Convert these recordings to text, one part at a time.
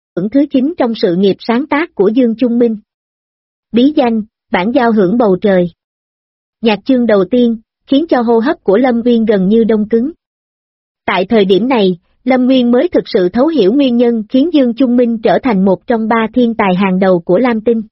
hưởng thứ 9 trong sự nghiệp sáng tác của Dương Chung Minh. Bí danh, bản giao hưởng bầu trời. Nhạc chương đầu tiên, khiến cho hô hấp của Lâm Nguyên gần như đông cứng. Tại thời điểm này, Lâm Nguyên mới thực sự thấu hiểu nguyên nhân khiến Dương Chung Minh trở thành một trong 3 thiên tài hàng đầu của Lam Tinh.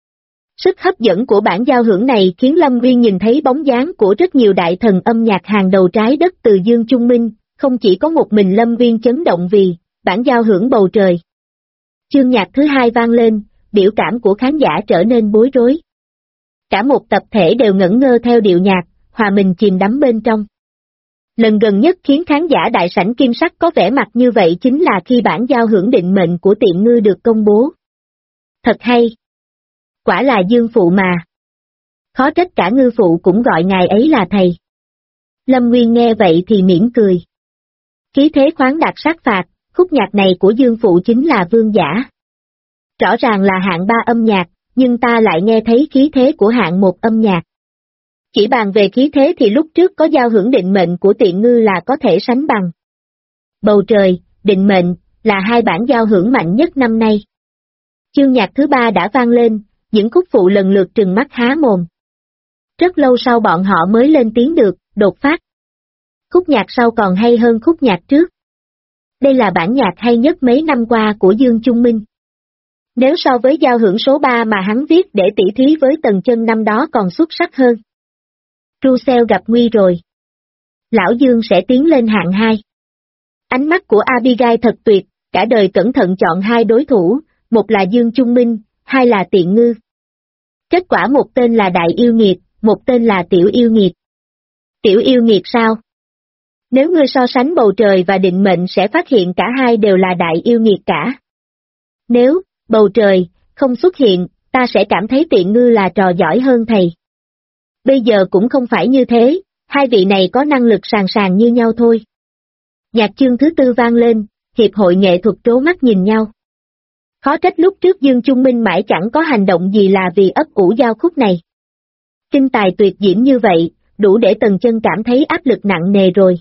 Sức hấp dẫn của bản giao hưởng này khiến Lâm Nguyên nhìn thấy bóng dáng của rất nhiều đại thần âm nhạc hàng đầu trái đất từ Dương Chung Minh, không chỉ có một mình Lâm Nguyên chấn động vì bản giao hưởng bầu trời. Chương nhạc thứ 2 vang lên, biểu cảm của khán giả trở nên bối rối. Cả một tập thể đều ngẩn ngơ theo điệu nhạc, hòa mình chìm đắm bên trong. Lần gần nhất khiến khán giả đại sảnh Kim Sắc có vẻ mặt như vậy chính là khi bản giao hưởng định mệnh của Tiện Ngư được công bố. Thật hay! Quả là Dương Phụ mà. Khó trách cả Ngư Phụ cũng gọi ngài ấy là thầy. Lâm Nguyên nghe vậy thì mỉm cười. Khí thế khoáng đạt sát phạt, khúc nhạc này của Dương Phụ chính là vương giả. Rõ ràng là hạng 3 âm nhạc, nhưng ta lại nghe thấy khí thế của hạng 1 âm nhạc. Chỉ bàn về khí thế thì lúc trước có giao hưởng định mệnh của Tiện Ngư là có thể sánh bằng. Bầu trời, định mệnh, là 2 bản giao hưởng mạnh nhất năm nay. Chương nhạc thứ 3 đã vang lên, những khúc phụ lần lượt trừng mắt há mồm. Rất lâu sau bọn họ mới lên tiếng được, đột phát. Khúc nhạc sau còn hay hơn khúc nhạc trước. Đây là bản nhạc hay nhất mấy năm qua của Dương Chung Minh. Nếu so với giao hưởng số 3 mà hắn viết để tỉ thí với Tần Chân năm đó còn xuất sắc hơn. Russell gặp nguy rồi. Lão Dương sẽ tiến lên hạng 2. Ánh mắt của Abigail thật tuyệt, cả đời cẩn thận chọn 2 đối thủ, một là Dương Chung Minh, 2 là Tiện Ngư. Kết quả một tên là Đại Yêu Nghiệt, một tên là Tiểu Yêu Nghiệt. Tiểu Yêu Nghiệt sao? Nếu ngươi so sánh bầu trời và định mệnh sẽ phát hiện cả hai đều là Đại Yêu Nghiệt cả. Nếu bầu trời không xuất hiện, ta sẽ cảm thấy Tiện Ngư là trò giỏi hơn thầy. Bây giờ cũng không phải như thế, 2 vị này có năng lực sàn sàn như nhau thôi. Nhạc chương thứ 4 vang lên, hiệp hội nghệ thuật trố mắt nhìn nhau. Khó trách lúc trước Dương Chung Minh mãi chẳng có hành động gì là vì ấp ủ giao khúc này. Kinh tài tuyệt diễm như vậy, đủ để Tần Chân cảm thấy áp lực nặng nề rồi.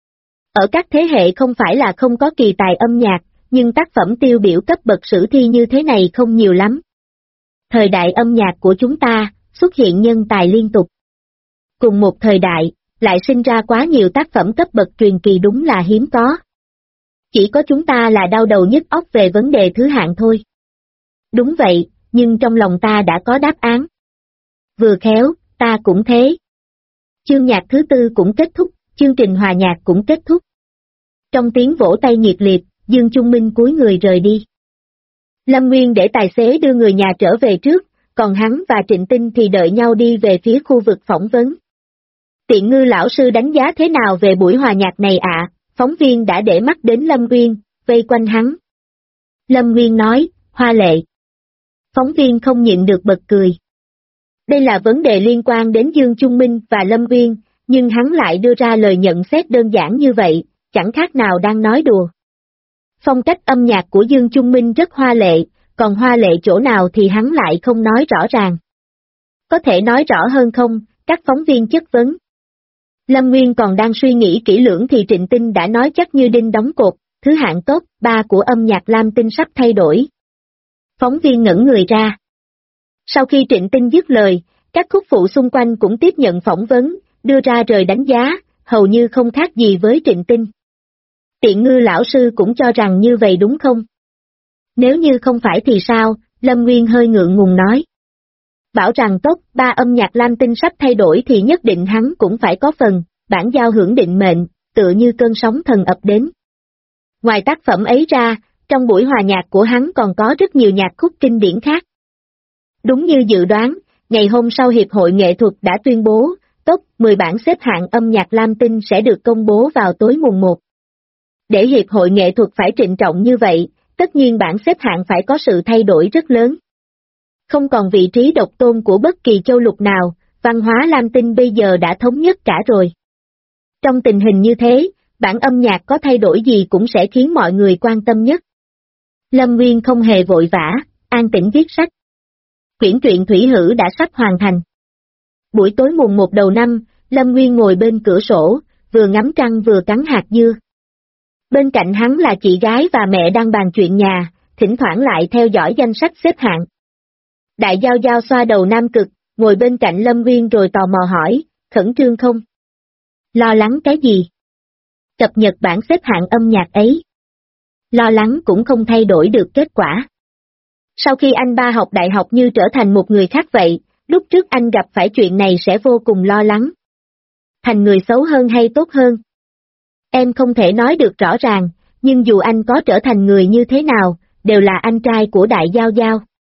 Ở các thế hệ không phải là không có kỳ tài âm nhạc, nhưng tác phẩm tiêu biểu cấp bậc sử thi như thế này không nhiều lắm. Thời đại âm nhạc của chúng ta, xuất hiện nhân tài liên tục. Cùng một thời đại, lại sinh ra quá nhiều tác phẩm cấp bậc truyền kỳ đúng là hiếm có. Chỉ có chúng ta là đau đầu nhức óc về vấn đề thứ hạng thôi. Đúng vậy, nhưng trong lòng ta đã có đáp án. Vừa khéo, ta cũng thế. Chương nhạc thứ 4 cũng kết thúc, chương trình hòa nhạc cũng kết thúc. Trong tiếng vỗ tay nhiệt liệt, Dương Chung Minh cúi người rời đi. Lâm Nguyên để tài xế đưa người nhà trở về trước, còn hắn và Trịnh Tinh thì đợi nhau đi về phía khu vực phỏng vấn. Tiện Ngư lão sư đánh giá thế nào về buổi hòa nhạc này ạ? Phóng viên đã để mắt đến Lâm Nguyên, vây quanh hắn. Lâm Nguyên nói, hoa lệ. Phóng viên không nhịn được bật cười. Đây là vấn đề liên quan đến Dương Chung Minh và Lâm Nguyên, nhưng hắn lại đưa ra lời nhận xét đơn giản như vậy, chẳng khác nào đang nói đùa. Phong cách âm nhạc của Dương Chung Minh rất hoa lệ, còn hoa lệ chỗ nào thì hắn lại không nói rõ ràng. Có thể nói rõ hơn không? Các phóng viên chất vấn. Lâm Nguyên còn đang suy nghĩ kỹ lưỡng thì Trịnh Tinh đã nói chắc như đinh đóng cột, thứ hạng top 3 của âm nhạc Lam Tinh sắp thay đổi. Phóng viên ngẩn người ra. Sau khi Trịnh Tinh dứt lời, các khúc phụ xung quanh cũng tiếp nhận phỏng vấn, đưa ra rời đánh giá, hầu như không khác gì với Trịnh Tinh. Tiện Ngư lão sư cũng cho rằng như vậy đúng không? Nếu như không phải thì sao? Lâm Nguyên hơi ngượng ngùng nói. Bảo rằng top 3 âm nhạc Lam Tinh sắp thay đổi thì nhất định hắn cũng phải có phần, bản giao hưởng định mệnh, tựa như cơn sóng thần ập đến. Ngoài tác phẩm ấy ra, trong buổi hòa nhạc của hắn còn có rất nhiều nhạc khúc kinh điển khác. Đúng như dự đoán, ngày hôm sau Hiệp hội Nghệ thuật đã tuyên bố, top 10 bảng xếp hạng âm nhạc Lam Tinh sẽ được công bố vào tối mùng 1. Để Hiệp hội Nghệ thuật phải trịnh trọng như vậy, tất nhiên bảng xếp hạng phải có sự thay đổi rất lớn. Không còn vị trí độc tôn của bất kỳ châu lục nào, văn hóa Lam Tinh bây giờ đã thống nhất cả rồi. Trong tình hình như thế, bản âm nhạc có thay đổi gì cũng sẽ khiến mọi người quan tâm nhất. Lâm Nguyên không hề vội vã, an tĩnh viết sách. Quyển truyện Thủy Hử đã sắp hoàn thành. Buổi tối mùng 1 đầu năm, Lâm Nguyên ngồi bên cửa sổ, vừa ngắm trăng vừa cắn hạt dưa. Bên cạnh hắn là chị gái và mẹ đang bàn chuyện nhà, thỉnh thoảng lại theo dõi danh sách xếp hạng. Đại Giao Giao xoa đầu Nam Cực, ngồi bên cạnh Lâm Nguyên rồi tò mò hỏi, khẩn trương không? Lo lắng cái gì? Cập nhật bảng xếp hạng âm nhạc ấy. Lo lắng cũng không thay đổi được kết quả. Sau khi anh ba học đại học như trở thành một người khác vậy, lúc trước anh gặp phải chuyện này sẽ vô cùng lo lắng. Thành người xấu hơn hay tốt hơn? Em không thể nói được rõ ràng, nhưng dù anh có trở thành người như thế nào, đều là anh trai của Đại Giao Giao.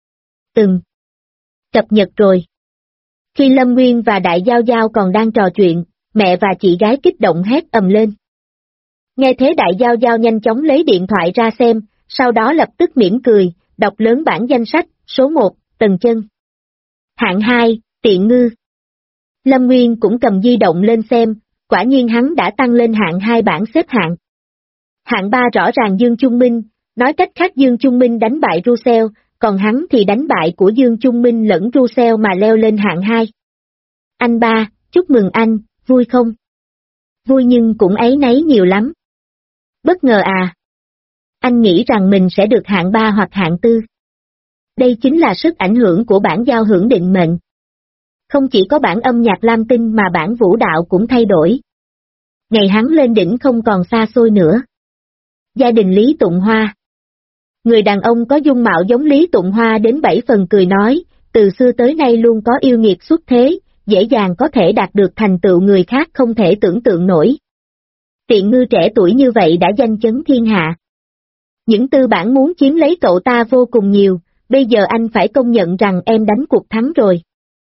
Cập nhật rồi. Khi Lâm Nguyên và Đại Giao Giao còn đang trò chuyện, mẹ và chị gái kích động hét ầm lên. Nghe thế Đại Giao Giao nhanh chóng lấy điện thoại ra xem, sau đó lập tức mỉm cười, đọc lớn bảng danh sách, số 1, Tần Chân. Hạng 2, Tiện Ngư. Lâm Nguyên cũng cầm di động lên xem, quả nhiên hắn đã tăng lên hạng 2 bảng xếp hạng. Hạng 3 rõ ràng Dương Trung Minh, nói cách khác Dương Trung Minh đánh bại Russell, còn hắn thì đánh bại của Dương Trung Minh lẫn Russell mà leo lên hạng 2. Anh ba, chúc mừng anh, vui không? Vui nhưng cũng áy náy nhiều lắm. Bất ngờ à? Anh nghĩ rằng mình sẽ được hạng 3 hoặc hạng 4. Đây chính là sức ảnh hưởng của bản giao hưởng định mệnh. Không chỉ có bản âm nhạc lam tinh mà bản vũ đạo cũng thay đổi. Ngày hắn lên đỉnh không còn xa xôi nữa. Gia đình Lý Tụng Hoa. Người đàn ông có dung mạo giống Lý Tụng Hoa đến 7 phần cười nói, từ xưa tới nay luôn có yêu nghiệt xuất thế, dễ dàng có thể đạt được thành tựu người khác không thể tưởng tượng nổi. Tiện Ngư trẻ tuổi như vậy đã danh chấn thiên hạ. Những tư bản muốn chiếm lấy cậu ta vô cùng nhiều, bây giờ anh phải công nhận rằng em đánh cuộc thắng rồi.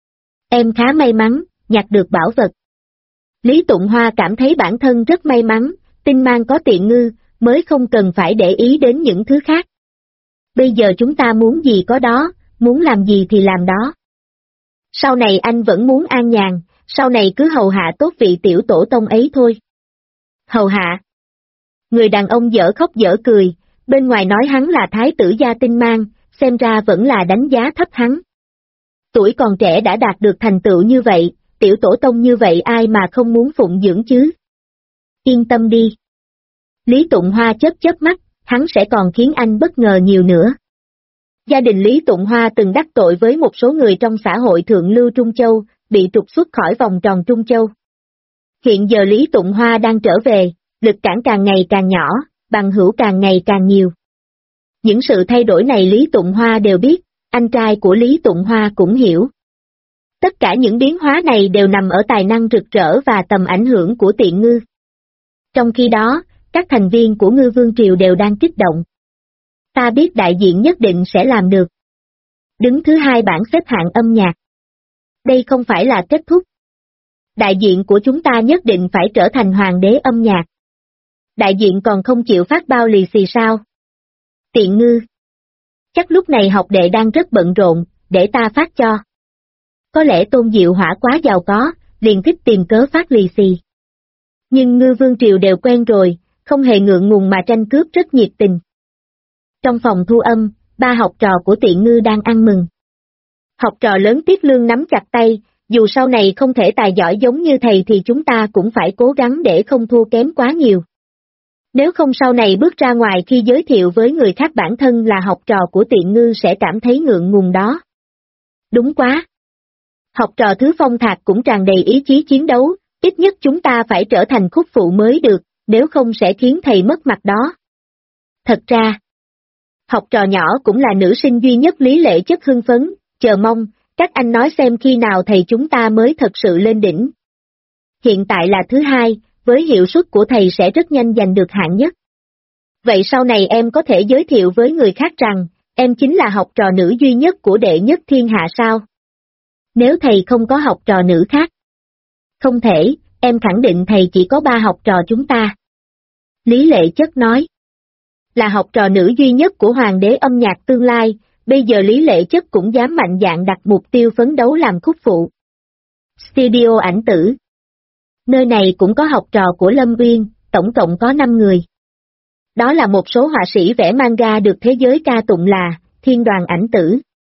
Em khá may mắn, nhặt được bảo vật. Lý Tụng Hoa cảm thấy bản thân rất may mắn, Tinh Mang có Tiện Ngư, mới không cần phải để ý đến những thứ khác. Bây giờ chúng ta muốn gì có đó, muốn làm gì thì làm đó. Sau này anh vẫn muốn an nhàn, sau này cứ hầu hạ tốt vị tiểu tổ tông ấy thôi. Hầu hạ. Người đàn ông dở khóc dở cười, bên ngoài nói hắn là thái tử gia Tinh Mang, xem ra vẫn là đánh giá thấp hắn. Tuổi còn trẻ đã đạt được thành tựu như vậy, tiểu tổ tông như vậy ai mà không muốn phụng dưỡng chứ? Yên tâm đi. Lý Tụng Hoa chớp chớp mắt, hắn sẽ còn khiến anh bất ngờ nhiều nữa. Gia đình Lý Tụng Hoa từng đắc tội với một số người trong xã hội thượng lưu Trung Châu, bị trục xuất khỏi vòng tròn Trung Châu. Hiện giờ Lý Tụng Hoa đang trở về, lực cản càng ngày càng nhỏ, bằng hữu càng ngày càng nhiều. Những sự thay đổi này Lý Tụng Hoa đều biết, anh trai của Lý Tụng Hoa cũng hiểu. Tất cả những biến hóa này đều nằm ở tài năng rực rỡ và tầm ảnh hưởng của Tiện Ngư. Trong khi đó, các thành viên của Ngư Vương Triều đều đang kích động. Ta biết đại diện nhất định sẽ làm được. Đứng thứ 2 bảng xếp hạng âm nhạc. Đây không phải là kết thúc. Đại diện của chúng ta nhất định phải trở thành hoàng đế âm nhạc. Đại diện còn không chịu phát bao lì xì sao? Tiện Ngư. Chắc lúc này học đệ đang rất bận rộn, để ta phát cho. Có lẽ Tôn Diệu Hỏa quá giàu có, liền thích tìm cớ phát lì xì. Nhưng Ngư Vương Triều đều quen rồi, không hề ngượng ngùng mà tranh cướp rất nhiệt tình. Trong phòng thu âm, 3 học trò của Tiện Ngư đang ăn mừng. Học trò lớn Tiết Lương nắm chặt tay, dù sau này không thể tài giỏi giống như thầy thì chúng ta cũng phải cố gắng để không thua kém quá nhiều. Nếu không sau này bước ra ngoài khi giới thiệu với người khác bản thân là học trò của Tiện Ngư sẽ cảm thấy ngượng ngùng đó. Đúng quá. Học trò Thứ Phong Thạc cũng tràn đầy ý chí chiến đấu, ít nhất chúng ta phải trở thành khúc phụ mới được, nếu không sẽ khiến thầy mất mặt đó. Thật ra, học trò nhỏ cũng là nữ sinh duy nhất Lý Lệ Chất hưng phấn, chờ mong, các anh nói xem khi nào thầy chúng ta mới thật sự lên đỉnh. Hiện tại là thứ 2, với hiệu suất của thầy sẽ rất nhanh giành được hạng nhất. Vậy sau này em có thể giới thiệu với người khác rằng, em chính là học trò nữ duy nhất của đệ nhất thiên hạ sao? Nếu thầy không có học trò nữ khác. Không thể, em khẳng định thầy chỉ có 3 học trò chúng ta. Lý Lệ Chất nói. Là học trò nữ duy nhất của hoàng đế âm nhạc tương lai, bây giờ Lý Lệ Chất cũng dám mạnh dạn đặt mục tiêu phấn đấu làm khúc phụ. Studio ảnh tử. Nơi này cũng có học trò của Lâm Uyên, tổng cộng có 5 người. Đó là một số họa sĩ vẽ manga được thế giới ca tụng là Thiên Đoàn Ảnh Tử.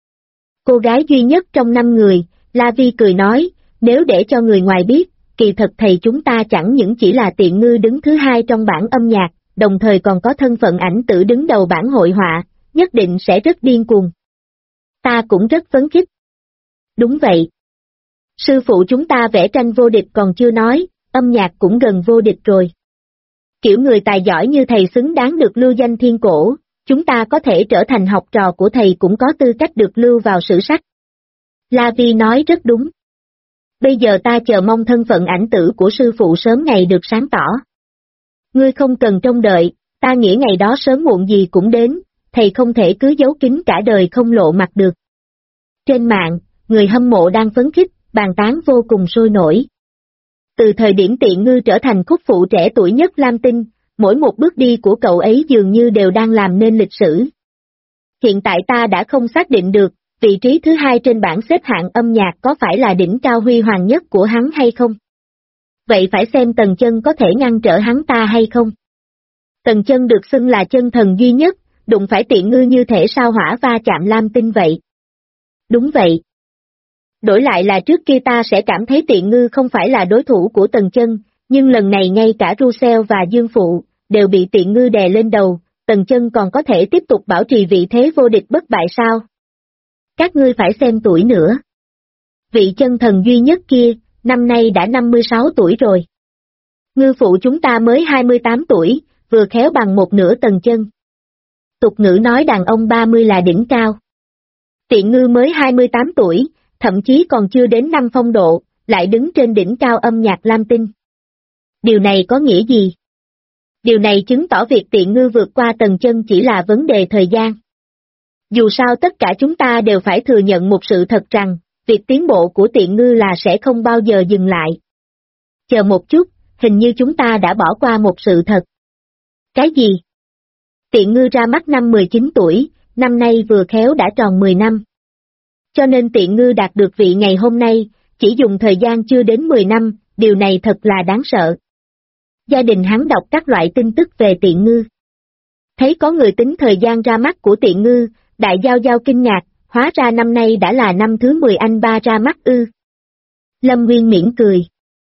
Cô gái duy nhất trong 5 người, La Vi cười nói, nếu để cho người ngoài biết, kỳ thật thầy chúng ta chẳng những chỉ là Tiện Ngư đứng thứ 2 trong bảng âm nhạc, đồng thời còn có thân phận ảnh tử đứng đầu bảng hội họa, nhất định sẽ rất điên cuồng. Ta cũng rất phấn khích. Đúng vậy. Sư phụ chúng ta vẽ tranh vô địch còn chưa nói, âm nhạc cũng gần vô địch rồi. Kiểu người tài giỏi như thầy xứng đáng được lưu danh thiên cổ, chúng ta có thể trở thành học trò của thầy cũng có tư cách được lưu vào sử sách. La Vi nói rất đúng. Bây giờ ta chờ mong thân phận ảnh tử của sư phụ sớm ngày được sáng tỏ. Ngươi không cần trông đợi, ta nghĩ ngày đó sớm muộn gì cũng đến, thầy không thể cứ giấu kín cả đời không lộ mặt được. Trên mạng, người hâm mộ đang phấn khích, bàn tán vô cùng sôi nổi. Từ thời điểm Tiện Ngư trở thành khúc phụ trẻ tuổi nhất Lam Tinh, mỗi một bước đi của cậu ấy dường như đều đang làm nên lịch sử. Hiện tại ta đã không xác định được, vị trí thứ hai trên bảng xếp hạng âm nhạc có phải là đỉnh cao huy hoàng nhất của hắn hay không? Vậy phải xem Tần Chân có thể ngăn trở hắn ta hay không? Tần Chân được xưng là chân thần duy nhất, đụng phải Tiện Ngư như thể sao hỏa va chạm Lam Tinh vậy. Đúng vậy. Đổi lại là trước kia ta sẽ cảm thấy Tiện Ngư không phải là đối thủ của Tần Chân, nhưng lần này ngay cả Russell và Dương Phụ đều bị Tiện Ngư đè lên đầu, Tần Chân còn có thể tiếp tục bảo trì vị thế vô địch bất bại sao? Các ngươi phải xem tuổi nữa. Vị chân thần duy nhất kia, năm nay đã 56 tuổi rồi. Ngư phụ chúng ta mới 28 tuổi, vừa khéo bằng một nửa Tần Chân. Tục ngữ nói đàn ông 30 là đỉnh cao. Tiện Ngư mới 28 tuổi, thậm chí còn chưa đến năm phong độ, lại đứng trên đỉnh cao âm nhạc Lam Tinh. Điều này có nghĩa gì? Điều này chứng tỏ việc Tiện Ngư vượt qua Tần Chân chỉ là vấn đề thời gian. Dù sao tất cả chúng ta đều phải thừa nhận một sự thật rằng, việc tiến bộ của Tiện Ngư là sẽ không bao giờ dừng lại. Chờ một chút, hình như chúng ta đã bỏ qua một sự thật. Cái gì? Tiện Ngư ra mắt năm 19 tuổi, năm nay vừa khéo đã tròn 10 năm. Cho nên Tiện Ngư đạt được vị ngày hôm nay, chỉ dùng thời gian chưa đến 10 năm, điều này thật là đáng sợ. Gia đình hắn đọc các loại tin tức về Tiện Ngư. Thấy có người tính thời gian ra mắt của Tiện Ngư, Đại Giao Giao kinh ngạc, hóa ra năm nay đã là năm thứ 10 anh ba ra mắt ư. Lâm Nguyên mỉm cười.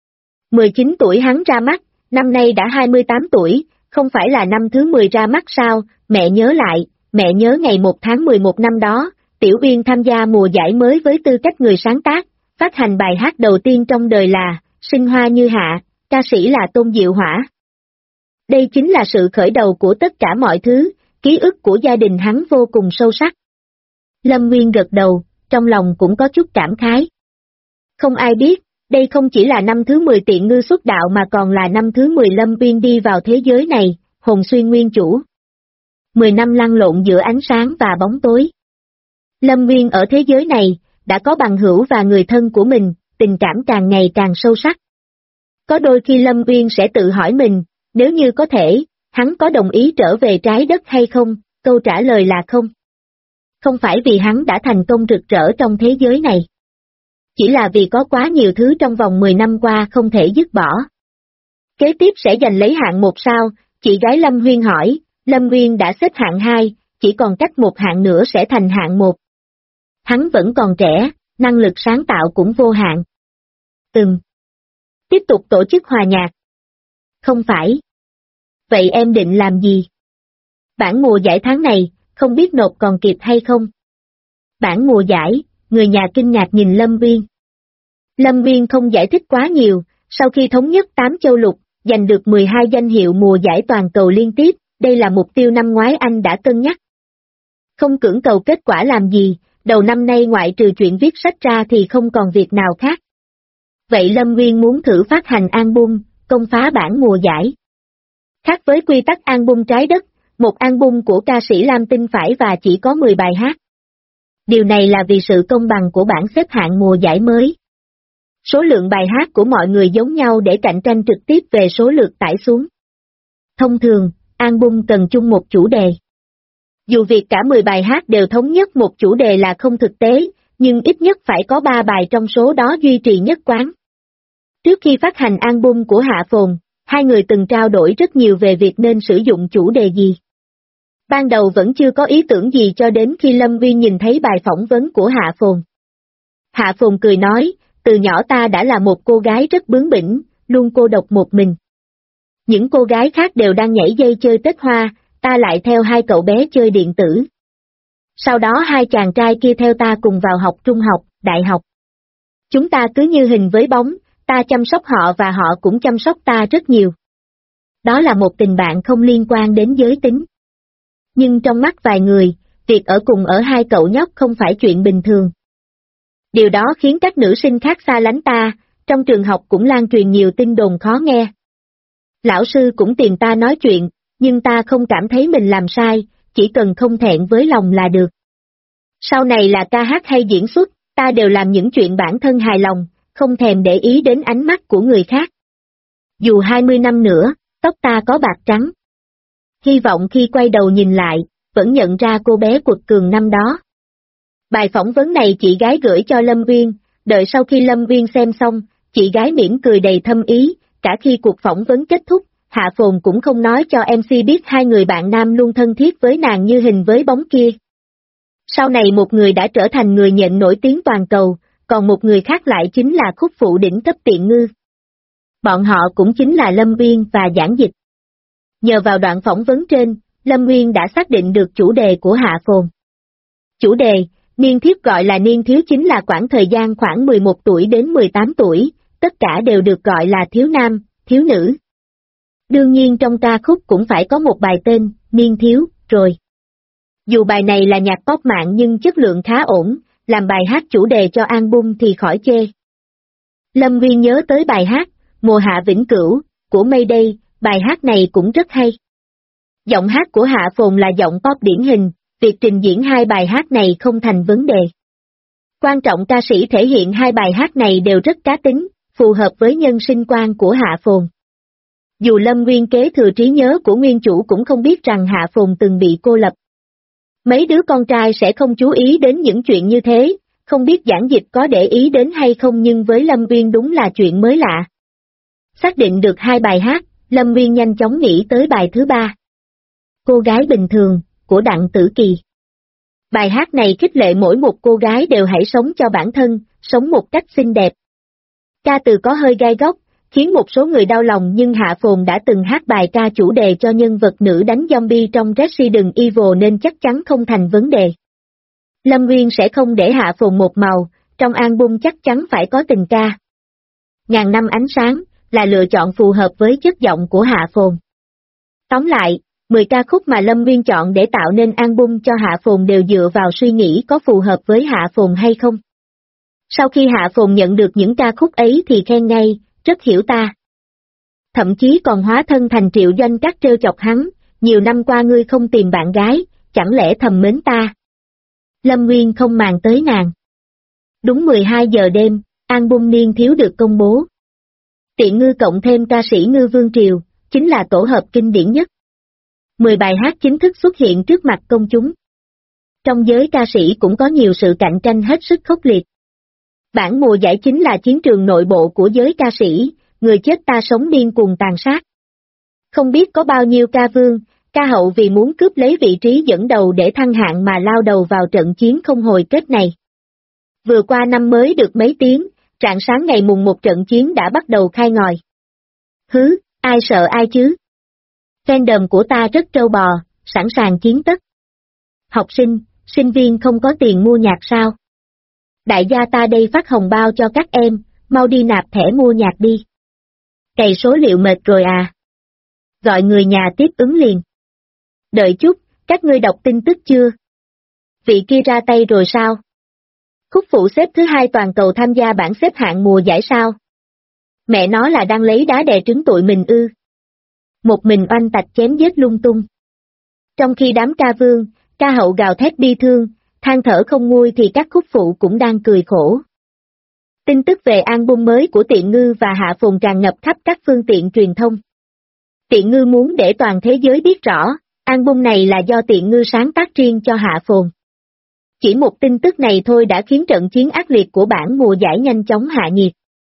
19 tuổi hắn ra mắt, năm nay đã 28 tuổi, không phải là năm thứ 10 ra mắt sao, mẹ nhớ lại, mẹ nhớ ngày 1 tháng 11 năm đó, Tiểu Uyên tham gia mùa giải mới với tư cách người sáng tác, phát hành bài hát đầu tiên trong đời là, Sinh Hoa Như Hạ, ca sĩ là Tôn Diệu Hỏa. Đây chính là sự khởi đầu của tất cả mọi thứ, ký ức của gia đình hắn vô cùng sâu sắc. Lâm Nguyên gật đầu, trong lòng cũng có chút cảm khái. Không ai biết, đây không chỉ là năm thứ 10 Tiện Ngư xuất đạo mà còn là năm thứ 10 Lâm Uyên đi vào thế giới này, hồn xuyên nguyên chủ. 10 năm lăn lộn giữa ánh sáng và bóng tối. Lâm Nguyên ở thế giới này, đã có bằng hữu và người thân của mình, tình cảm càng ngày càng sâu sắc. Có đôi khi Lâm Uyên sẽ tự hỏi mình, nếu như có thể, hắn có đồng ý trở về trái đất hay không, câu trả lời là không. Không phải vì hắn đã thành công rực rỡ trong thế giới này. Chỉ là vì có quá nhiều thứ trong vòng 10 năm qua không thể dứt bỏ. Kế tiếp sẽ giành lấy hạng 1 sao, chị gái Lâm Huyên hỏi, Lâm Uyên đã xếp hạng 2, chỉ còn cách một hạng nữa sẽ thành hạng 1. Hắn vẫn còn trẻ, năng lực sáng tạo cũng vô hạn. Tiếp tục tổ chức hòa nhạc. Không phải. Vậy em định làm gì? Bản mùa giải tháng này, không biết nộp còn kịp hay không? Bản mùa giải, người nhà kinh ngạc nhìn Lâm Uyên. Lâm Uyên không giải thích quá nhiều, sau khi thống nhất 8 châu lục, giành được 12 danh hiệu mùa giải toàn cầu liên tiếp, đây là mục tiêu năm ngoái anh đã cân nhắc. Không cưỡng cầu kết quả làm gì, đầu năm nay ngoại trừ chuyện viết sách ra thì không còn việc nào khác. Vậy Lâm Uyên muốn thử phát hành album, công phá bản mùa giải. Khác với quy tắc album trái đất, một album của ca sĩ Lam Tinh phải và chỉ có 10 bài hát. Điều này là vì sự công bằng của bảng xếp hạng mùa giải mới. Số lượng bài hát của mọi người giống nhau để cạnh tranh trực tiếp về số lượt tải xuống. Thông thường, album cần chung một chủ đề. Dù việc cả 10 bài hát đều thống nhất một chủ đề là không thực tế, nhưng ít nhất phải có 3 bài trong số đó duy trì nhất quán. Trước khi phát hành album của Hạ Phồn, hai người từng trao đổi rất nhiều về việc nên sử dụng chủ đề gì. Ban đầu vẫn chưa có ý tưởng gì cho đến khi Lâm Uyên nhìn thấy bài phỏng vấn của Hạ Phồn. Hạ Phồn cười nói, từ nhỏ ta đã là một cô gái rất bướng bỉnh, luôn cô độc một mình. Những cô gái khác đều đang nhảy dây chơi Tết Hoa, ta lại theo hai cậu bé chơi điện tử. Sau đó hai chàng trai kia theo ta cùng vào học trung học, đại học. Chúng ta cứ như hình với bóng, ta chăm sóc họ và họ cũng chăm sóc ta rất nhiều. Đó là một tình bạn không liên quan đến giới tính. Nhưng trong mắt vài người, việc ở cùng ở hai cậu nhóc không phải chuyện bình thường. Điều đó khiến các nữ sinh khác xa lánh ta, trong trường học cũng lan truyền nhiều tin đồn khó nghe. Lão sư cũng tìm ta nói chuyện, nhưng ta không cảm thấy mình làm sai, chỉ cần không thẹn với lòng là được. Sau này là ca hát hay diễn xuất, ta đều làm những chuyện bản thân hài lòng, không thèm để ý đến ánh mắt của người khác. Dù 20 năm nữa, tóc ta có bạc trắng. Hy vọng khi quay đầu nhìn lại, vẫn nhận ra cô bé quật cường năm đó. Bài phỏng vấn này chị gái gửi cho Lâm Uyên, đợi sau khi Lâm Uyên xem xong, chị gái mỉm cười đầy thâm ý, cả khi cuộc phỏng vấn kết thúc, Hạ Phồn cũng không nói cho MC biết hai người bạn nam luôn thân thiết với nàng như hình với bóng kia. Sau này một người đã trở thành người nhện nổi tiếng toàn cầu, còn một người khác lại chính là khúc phụ đỉnh cấp Tiện Ngư. Bọn họ cũng chính là Lâm Uyên và Giảng Dịch. Nhờ vào đoạn phỏng vấn trên, Lâm Uyên đã xác định được chủ đề của Hạ Phồn. Chủ đề, niên thiếu gọi là niên thiếu chính là khoảng thời gian khoảng 11 tuổi đến 18 tuổi, tất cả đều được gọi là thiếu nam, thiếu nữ. Đương nhiên trong ca khúc cũng phải có một bài tên, niên thiếu, rồi. Dù bài này là nhạc pop mạng nhưng chất lượng khá ổn, làm bài hát chủ đề cho album thì khỏi chê. Lâm Uyên nhớ tới bài hát, Mùa Hạ Vĩnh Cửu, của Mayday, bài hát này cũng rất hay. Giọng hát của Hạ Phồn là giọng pop điển hình, việc trình diễn hai bài hát này không thành vấn đề. Quan trọng ca sĩ thể hiện hai bài hát này đều rất cá tính, phù hợp với nhân sinh quan của Hạ Phồn. Dù Lâm Nguyên kế thừa trí nhớ của nguyên chủ cũng không biết rằng Hạ Phồn từng bị cô lập. Mấy đứa con trai sẽ không chú ý đến những chuyện như thế, không biết Giảng Dịch có để ý đến hay không nhưng với Lâm Nguyên đúng là chuyện mới lạ. Xác định được hai bài hát, Lâm Nguyên nhanh chóng nghĩ tới bài thứ ba. Cô gái bình thường, của Đặng Tử Kỳ. Bài hát này khích lệ mỗi một cô gái đều hãy sống cho bản thân, sống một cách xinh đẹp. Ca từ có hơi gai góc, khiến một số người đau lòng nhưng Hạ Phồn đã từng hát bài ca chủ đề cho nhân vật nữ đánh zombie trong Resident Evil nên chắc chắn không thành vấn đề. Lâm Nguyên sẽ không để Hạ Phồn một màu, trong album chắc chắn phải có tình ca. Ngàn năm ánh sáng là lựa chọn phù hợp với chất giọng của Hạ Phồn. Tóm lại, 10 ca khúc mà Lâm Nguyên chọn để tạo nên album cho Hạ Phồn đều dựa vào suy nghĩ có phù hợp với Hạ Phồn hay không. Sau khi Hạ Phồn nhận được những ca khúc ấy thì khen ngay, rất hiểu ta. Thậm chí còn hóa thân thành Triệu Doanh Cát trêu chọc hắn, nhiều năm qua ngươi không tìm bạn gái, chẳng lẽ thầm mến ta. Lâm Nguyên không màng tới nàng. Đúng 12 giờ đêm, album niên thiếu được công bố. Tiện Ngư cộng thêm ca sĩ Ngư Vương Triều, chính là tổ hợp kinh điển nhất. 10 bài hát chính thức xuất hiện trước mặt công chúng. Trong giới ca sĩ cũng có nhiều sự cạnh tranh hết sức khốc liệt. Bản mùa giải chính là chiến trường nội bộ của giới ca sĩ, người chết ta sống điên cuồng tàn sát. Không biết có bao nhiêu ca vương, ca hậu vì muốn cướp lấy vị trí dẫn đầu để thăng hạng mà lao đầu vào trận chiến không hồi kết này. Vừa qua năm mới được mấy tiếng, rạng sáng ngày mùng 1 trận chiến đã bắt đầu khai ngòi. Hứ, ai sợ ai chứ? Fandom của ta rất trâu bò, sẵn sàng chiến tất. Học sinh, sinh viên không có tiền mua nhạc sao? Đại gia ta đây phát hồng bao cho các em, mau đi nạp thẻ mua nhạc đi. Cày số liệu mệt rồi à? Gọi người nhà tiếp ứng liền. Đợi chút, các ngươi đọc tin tức chưa? Vị kia ra tay rồi sao? Khúc phụ xếp thứ 2 toàn cầu tham gia bảng xếp hạng mùa giải sao? Mẹ nó là đang lấy đá đè trứng tụi mình ư? Một mình oanh tạch chém giết lung tung. Trong khi đám ca vương, ca hậu gào thét bi thương, than thở không nguôi thì các khúc phụ cũng đang cười khổ. Tin tức về album mới của Tiện Ngư và Hạ Phồn tràn ngập khắp các phương tiện truyền thông. Tiện Ngư muốn để toàn thế giới biết rõ, album này là do Tiện Ngư sáng tác riêng cho Hạ Phồn. Chỉ một tin tức này thôi đã khiến trận chiến ác liệt của bản mùa giải nhanh chóng hạ nhiệt.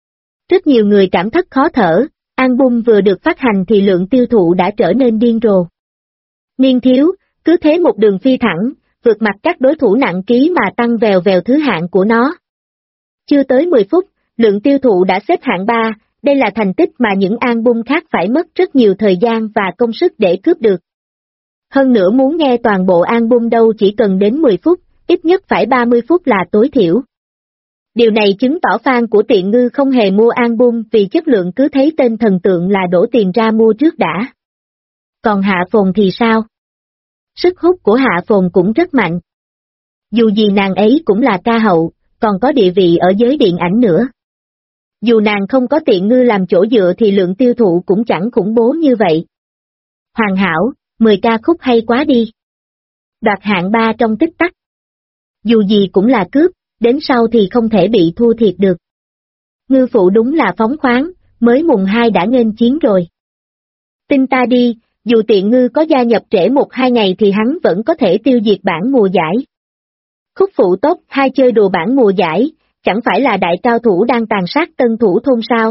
Rất nhiều người cảm thất khó thở, album vừa được phát hành thì lượng tiêu thụ đã trở nên điên rồ. Niên thiếu, cứ thế một đường phi thẳng, vượt mặt các đối thủ nặng ký mà tăng vèo vèo thứ hạng của nó. Chưa tới 10 phút, lượng tiêu thụ đã xếp hạng 3, đây là thành tích mà những album khác phải mất rất nhiều thời gian và công sức để cướp được. Hơn nữa muốn nghe toàn bộ album đâu chỉ cần đến 10 phút, ít nhất phải 30 phút là tối thiểu. Điều này chứng tỏ fan của Tiện Ngư không hề mua album vì chất lượng, cứ thấy tên thần tượng là đổ tiền ra mua trước đã. Còn Hạ Phồn thì sao? Sức hút của Hạ Phồn cũng rất mạnh. Dù gì nàng ấy cũng là ca hậu, còn có địa vị ở giới điện ảnh nữa. Dù nàng không có Tiện Ngư làm chỗ dựa thì lượng tiêu thụ cũng chẳng khủng bố như vậy. Hoàn hảo, 10 ca khúc hay quá đi. Đoạt hạng 3 trong tích tắc. Dù gì cũng là cướp, đến sau thì không thể bị thua thiệt được. Ngư phụ đúng là phóng khoáng, mới mùng 2 đã nghênh chiến rồi. Tin ta đi, dù Tiện Ngư có gia nhập trễ 1-2 ngày thì hắn vẫn có thể tiêu diệt bảng mùa giải. Khúc phụ top 2 chơi đùa bảng mùa giải, chẳng phải là đại cao thủ đang tàn sát tân thủ thôn sao?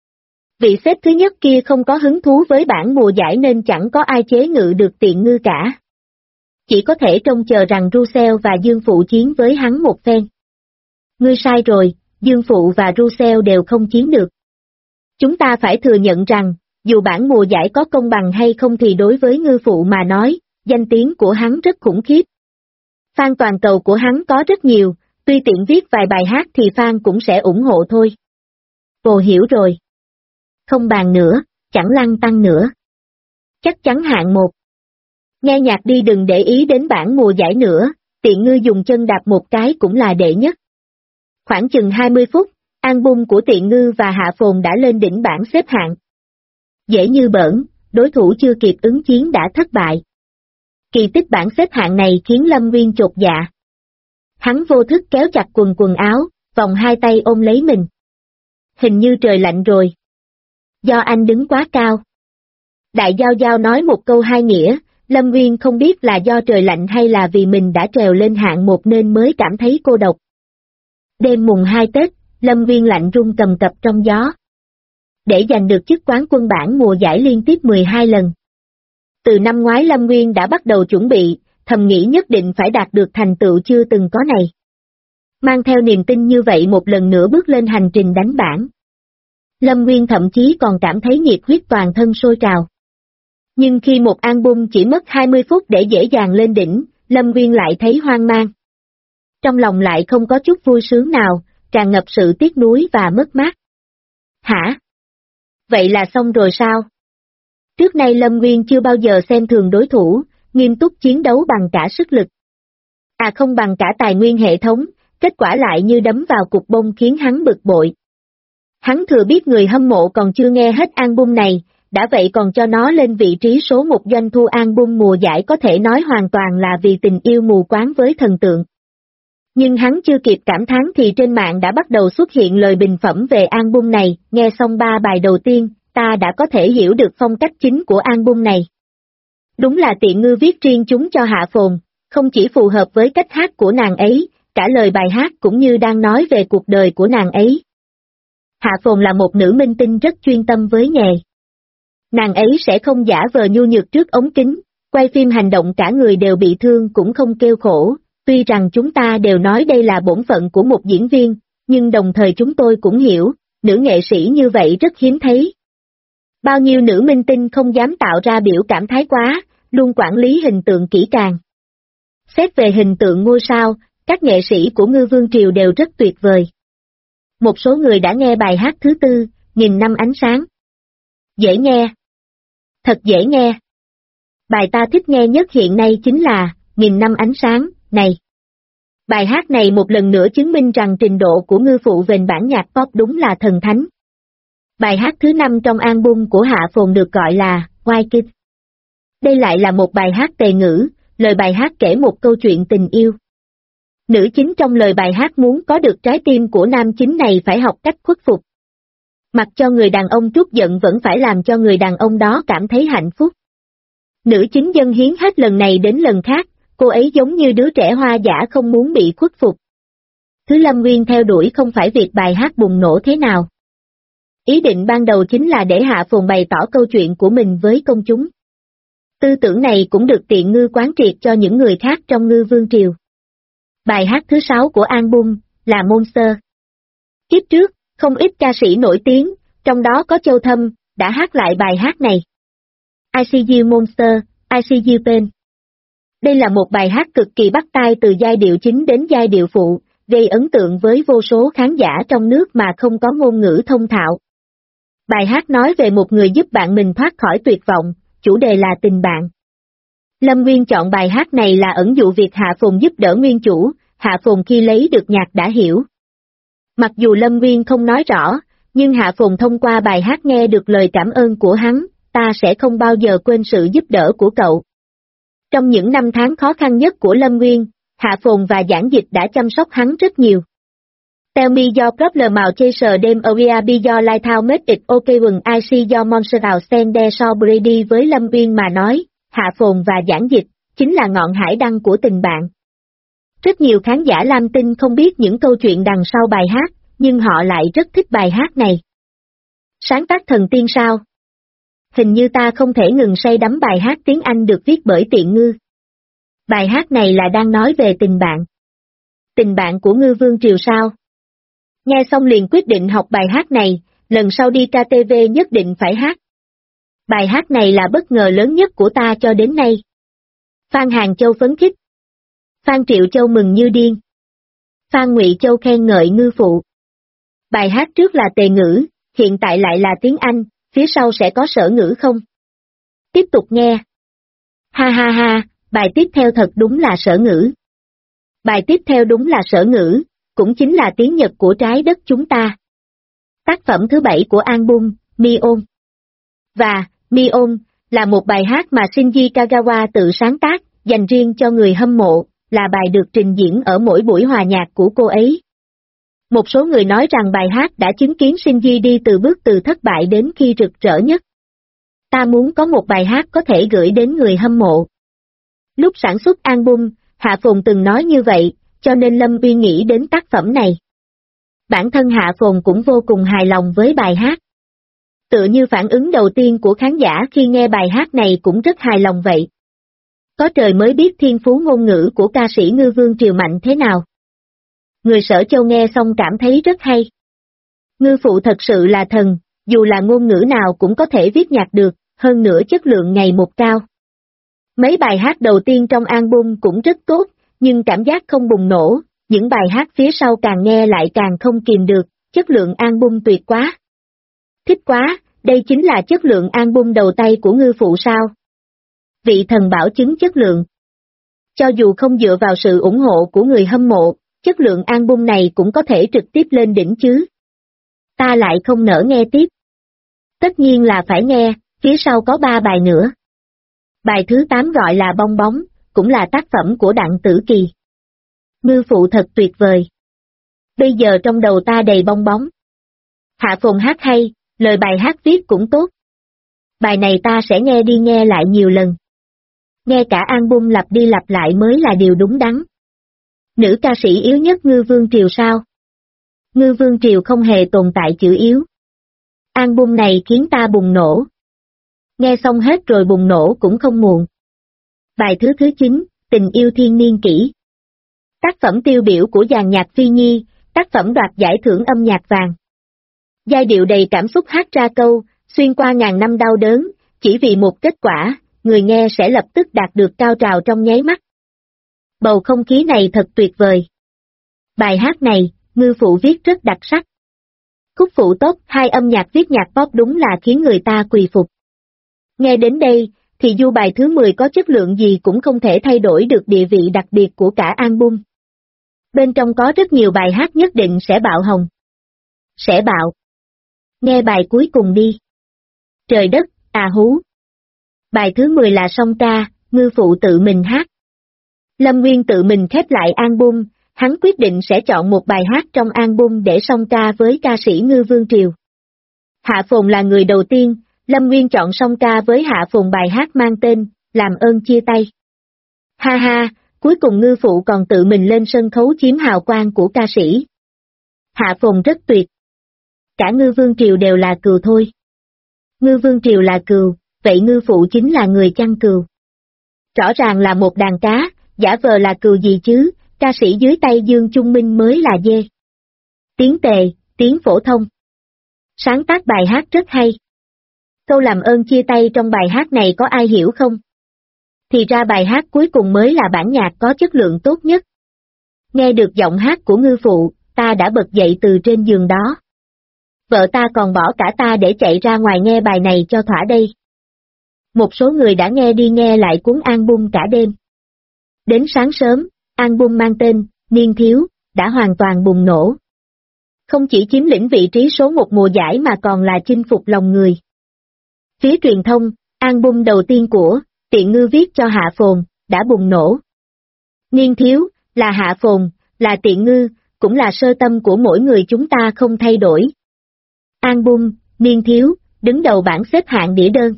Vị xếp thứ nhất kia không có hứng thú với bảng mùa giải nên chẳng có ai chế ngự được Tiện Ngư cả. Chỉ có thể trông chờ rằng Russell và Dương Phụ chiến với hắn một phen. Ngươi sai rồi, Dương Phụ và Russell đều không chiến được. Chúng ta phải thừa nhận rằng, dù bảng mùa giải có công bằng hay không thì đối với Ngư Phụ mà nói, danh tiếng của hắn rất khủng khiếp. Fan toàn cầu của hắn có rất nhiều, tuy tiện viết vài bài hát thì fan cũng sẽ ủng hộ thôi. Ồ, hiểu rồi. Không bàn nữa, chẳng lăn tăng nữa. Chắc chắn hạng 1. Nghe nhạc đi, đừng để ý đến bảng mùa giải nữa, Tiện Ngư dùng chân đạp một cái cũng là đệ nhất. Khoảng chừng 20 phút, album của Tiện Ngư và Hạ Phồn đã lên đỉnh bảng xếp hạng. Dễ như bỡn, đối thủ chưa kịp ứng chiến đã thất bại. Kỳ tích bảng xếp hạng này khiến Lâm Nguyên chột dạ. Hắn vô thức kéo chặt quần áo, vòng hai tay ôm lấy mình. Hình như trời lạnh rồi. Do anh đứng quá cao. Đại Giao Giao nói một câu hai nghĩa, Lâm Nguyên không biết là do trời lạnh hay là vì mình đã trèo lên hạng 1 nên mới cảm thấy cô độc. Đêm mùng 2 Tết, Lâm Nguyên lạnh run cầm cập trong gió. Để giành được chức quán quân bảng mùa giải liên tiếp 12 lần. Từ năm ngoái Lâm Nguyên đã bắt đầu chuẩn bị, thầm nghĩ nhất định phải đạt được thành tựu chưa từng có này. Mang theo niềm tin như vậy một lần nữa bước lên hành trình đánh bảng. Lâm Nguyên thậm chí còn cảm thấy nhiệt huyết toàn thân sôi trào. Nhưng khi một album chỉ mất 20 phút để dễ dàng lên đỉnh, Lâm Nguyên lại thấy hoang mang. Trong lòng lại không có chút vui sướng nào, tràn ngập sự tiếc nuối và mất mát. Hả? Vậy là xong rồi sao? Trước nay Lâm Nguyên chưa bao giờ xem thường đối thủ, nghiêm túc chiến đấu bằng cả sức lực. À không, bằng cả tài nguyên hệ thống, kết quả lại như đấm vào cục bông khiến hắn bực bội. Hắn thừa biết người hâm mộ còn chưa nghe hết album này, đã vậy còn cho nó lên vị trí số 1 doanh thu album mùa giải, có thể nói hoàn toàn là vì tình yêu mù quáng với thần tượng. Nhưng hắn chưa kịp cảm thán thì trên mạng đã bắt đầu xuất hiện lời bình phẩm về album này, nghe xong 3 bài đầu tiên, ta đã có thể hiểu được phong cách chính của album này. Đúng là Tiện Ngư viết riêng chúng cho Hạ Phồn, không chỉ phù hợp với cách hát của nàng ấy, cả lời bài hát cũng như đang nói về cuộc đời của nàng ấy. Hạ Phồn là một nữ minh tinh rất chuyên tâm với nghề. Nàng ấy sẽ không giả vờ nhu nhược trước ống kính, quay phim hành động cả người đều bị thương cũng không kêu khổ, tuy rằng chúng ta đều nói đây là bổn phận của một diễn viên, nhưng đồng thời chúng tôi cũng hiểu, nữ nghệ sĩ như vậy rất hiếm thấy. Bao nhiêu nữ minh tinh không dám tạo ra biểu cảm thái quá, luôn quản lý hình tượng kỹ càng. Xét về hình tượng ngôi sao, các nghệ sĩ của Ngư Vương Triều đều rất tuyệt vời. Một số người đã nghe bài hát thứ 4, Nghìn năm ánh sáng. Dễ nghe. Thật dễ nghe. Bài ta thích nghe nhất hiện nay chính là Nghìn năm ánh sáng, này. Bài hát này một lần nữa chứng minh rằng trình độ của Ngư Phụ về bản nhạc pop đúng là thần thánh. Bài hát thứ 5 trong album của Hạ Phồn được gọi là White Kid. Đây lại là một bài hát tề ngữ, lời bài hát kể một câu chuyện tình yêu. Nữ chính trong lời bài hát muốn có được trái tim của nam chính này phải học cách khuất phục. Mặc cho người đàn ông trút giận vẫn phải làm cho người đàn ông đó cảm thấy hạnh phúc. Nữ chính dâng hiến hết lần này đến lần khác, cô ấy giống như đứa trẻ hoa dã không muốn bị khuất phục. Thứ Lâm Nguyên theo đuổi không phải việc bài hát bùng nổ thế nào. Ý định ban đầu chính là để Hạ Phồn bày tỏ câu chuyện của mình với công chúng. Tư tưởng này cũng được Tiện Ngư quán triệt cho những người khác trong Ngư Vương Triều. Bài hát thứ 6 của album là Monster. Kiếp trước, không ít ca sĩ nổi tiếng, trong đó có Châu Thâm, đã hát lại bài hát này. I See You Monster, I See You Pain. Đây là một bài hát cực kỳ bắt tai từ giai điệu chính đến giai điệu phụ, gây ấn tượng với vô số khán giả trong nước mà không có ngôn ngữ thông thạo. Bài hát nói về một người giúp bạn mình thoát khỏi tuyệt vọng, chủ đề là tình bạn. Lâm Nguyên chọn bài hát này là ẩn dụ việc Hạ Phồn giúp đỡ nguyên chủ, Hạ Phồn khi lấy được nhạc đã hiểu. Mặc dù Lâm Nguyên không nói rõ, nhưng Hạ Phồn thông qua bài hát nghe được lời cảm ơn của hắn, ta sẽ không bao giờ quên sự giúp đỡ của cậu. Trong những năm tháng khó khăn nhất của Lâm Nguyên, Hạ Phồn và Giảng Dịch đã chăm sóc hắn rất nhiều. Tell me your problem màu chaser đêm area be your lighthouse make it okay when I see your monster out stand there so Brady với Lâm Nguyên mà nói, Hạ Phồn và Giảng Dịch, chính là ngọn hải đăng của tình bạn. Rất nhiều khán giả Lam Tinh không biết những câu chuyện đằng sau bài hát, nhưng họ lại rất thích bài hát này. Sáng tác thần tiên sao? Hình như ta không thể ngừng say đắm bài hát tiếng Anh được viết bởi Tiện Ngư. Bài hát này là đang nói về tình bạn. Tình bạn của Ngư Vương Triều sao? Nghe xong liền quyết định học bài hát này, lần sau đi KTV nhất định phải hát. Bài hát này là bất ngờ lớn nhất của ta cho đến nay. Phan Hàng Châu phấn khích. Phan Triệu Châu mừng như điên. Phan Ngụy Châu khen ngợi ngư phụ. Bài hát trước là tề ngữ, hiện tại lại là tiếng Anh, phía sau sẽ có sở ngữ không? Tiếp tục nghe. Ha ha ha, bài tiếp theo thật đúng là sở ngữ. Bài tiếp theo đúng là sở ngữ, cũng chính là tiếng Nhật của trái đất chúng ta. Tác phẩm thứ 7 của album, Mion. Và, Mion, là một bài hát mà Shinji Kagawa tự sáng tác, dành riêng cho người hâm mộ, là bài được trình diễn ở mỗi buổi hòa nhạc của cô ấy. Một số người nói rằng bài hát đã chứng kiến Shinji đi từ bước từ thất bại đến khi rực rỡ nhất. Ta muốn có một bài hát có thể gửi đến người hâm mộ. Lúc sản xuất album, Hạ Phồn từng nói như vậy, cho nên Lâm Uy nghĩ đến tác phẩm này. Bản thân Hạ Phồn cũng vô cùng hài lòng với bài hát. Tựa như phản ứng đầu tiên của khán giả khi nghe bài hát này cũng rất hài lòng vậy. Có trời mới biết thiên phú ngôn ngữ của ca sĩ Ngư Vương Triều mạnh thế nào. Người Sở Châu nghe xong cảm thấy rất hay. Ngư phụ thật sự là thần, dù là ngôn ngữ nào cũng có thể viết nhạc được, hơn nữa chất lượng ngày một cao. Mấy bài hát đầu tiên trong album cũng rất tốt, nhưng cảm giác không bùng nổ, những bài hát phía sau càng nghe lại càng không kìm được, chất lượng album tuyệt quá. Thích quá, đây chính là chất lượng album đầu tay của ngư phụ sao? Vị thần bảo chứng chất lượng. Cho dù không dựa vào sự ủng hộ của người hâm mộ, chất lượng album này cũng có thể trực tiếp lên đỉnh chứ. Ta lại không nỡ nghe tiếp. Tất nhiên là phải nghe, phía sau có 3 bài nữa. Bài thứ 8 gọi là Bong Bóng, cũng là tác phẩm của Đặng Tử Kỳ. Ngư phụ thật tuyệt vời. Bây giờ trong đầu ta đầy bong bóng. Hạ Phồn hát hay, lời bài hát viết cũng tốt. Bài này ta sẽ nghe đi nghe lại nhiều lần. Nghe cả album lặp đi lặp lại mới là điều đúng đắn. Nữ ca sĩ yếu nhất Ngư Vương Triều sao? Ngư Vương Triều không hề tồn tại chữ yếu. Album này khiến ta bùng nổ. Nghe xong hết rồi bùng nổ cũng không muộn. Bài thứ 9, Tình yêu thiên niên kỷ. Tác phẩm tiêu biểu của dàn nhạc Phi Nhi, tác phẩm đoạt giải thưởng âm nhạc vàng. Giai điệu đầy cảm xúc hát ra câu, xuyên qua ngàn năm đau đớn, chỉ vì một kết quả, người nghe sẽ lập tức đạt được cao trào trong nháy mắt. Bầu không khí này thật tuyệt vời. Bài hát này, ngư phụ viết rất đặc sắc. Khúc phụ tốt, 2 âm nhạc viết nhạc pop đúng là khiến người ta quỳ phục. Nghe đến đây, thì dù bài thứ 10 có chất lượng gì cũng không thể thay đổi được địa vị đặc biệt của cả album. Bên trong có rất nhiều bài hát nhất định sẽ bạo hồng. Sẽ bạo. Nghe bài cuối cùng đi. Trời đất, à hú. Bài thứ 10 là song ca, ngư phụ tự mình hát. Lâm Nguyên tự mình khép lại album, hắn quyết định sẽ chọn một bài hát trong album để song ca với ca sĩ Ngư Vương Triều. Hạ Phồn là người đầu tiên, Lâm Nguyên chọn song ca với Hạ Phồn bài hát mang tên, Làm ơn chia tay. Ha ha, cuối cùng ngư phụ còn tự mình lên sân khấu chiếm hào quang của ca sĩ. Hạ Phồn rất tuyệt. Cả Ngư Vương Triều đều là cừu thôi. Ngư Vương Triều là cừu, vậy ngư phụ chính là người chăn cừu. Rõ ràng là một đàn cá, giả vờ là cừu gì chứ, ca sĩ dưới tay Dương Trung Minh mới là dê. Tiếng tề, tiếng phổ thông. Sáng tác bài hát rất hay. Câu làm ơn chia tay trong bài hát này có ai hiểu không? Thì ra bài hát cuối cùng mới là bản nhạc có chất lượng tốt nhất. Nghe được giọng hát của ngư phụ, ta đã bật dậy từ trên giường đó. Vợ ta còn bỏ cả ta để chạy ra ngoài nghe bài này cho thỏa đây. Một số người đã nghe đi nghe lại cuốn album cả đêm. Đến sáng sớm, album mang tên Niên Thiếu đã hoàn toàn bùng nổ. Không chỉ chiếm lĩnh vị trí số 1 mùa giải mà còn là chinh phục lòng người. Phía truyền thông, album đầu tiên của Tiện Ngư viết cho Hạ Phồn đã bùng nổ. Niên Thiếu là Hạ Phồn, là Tiện Ngư, cũng là sơ tâm của mỗi người chúng ta không thay đổi. Album Niên Thiếu đứng đầu bảng xếp hạng đĩa đơn.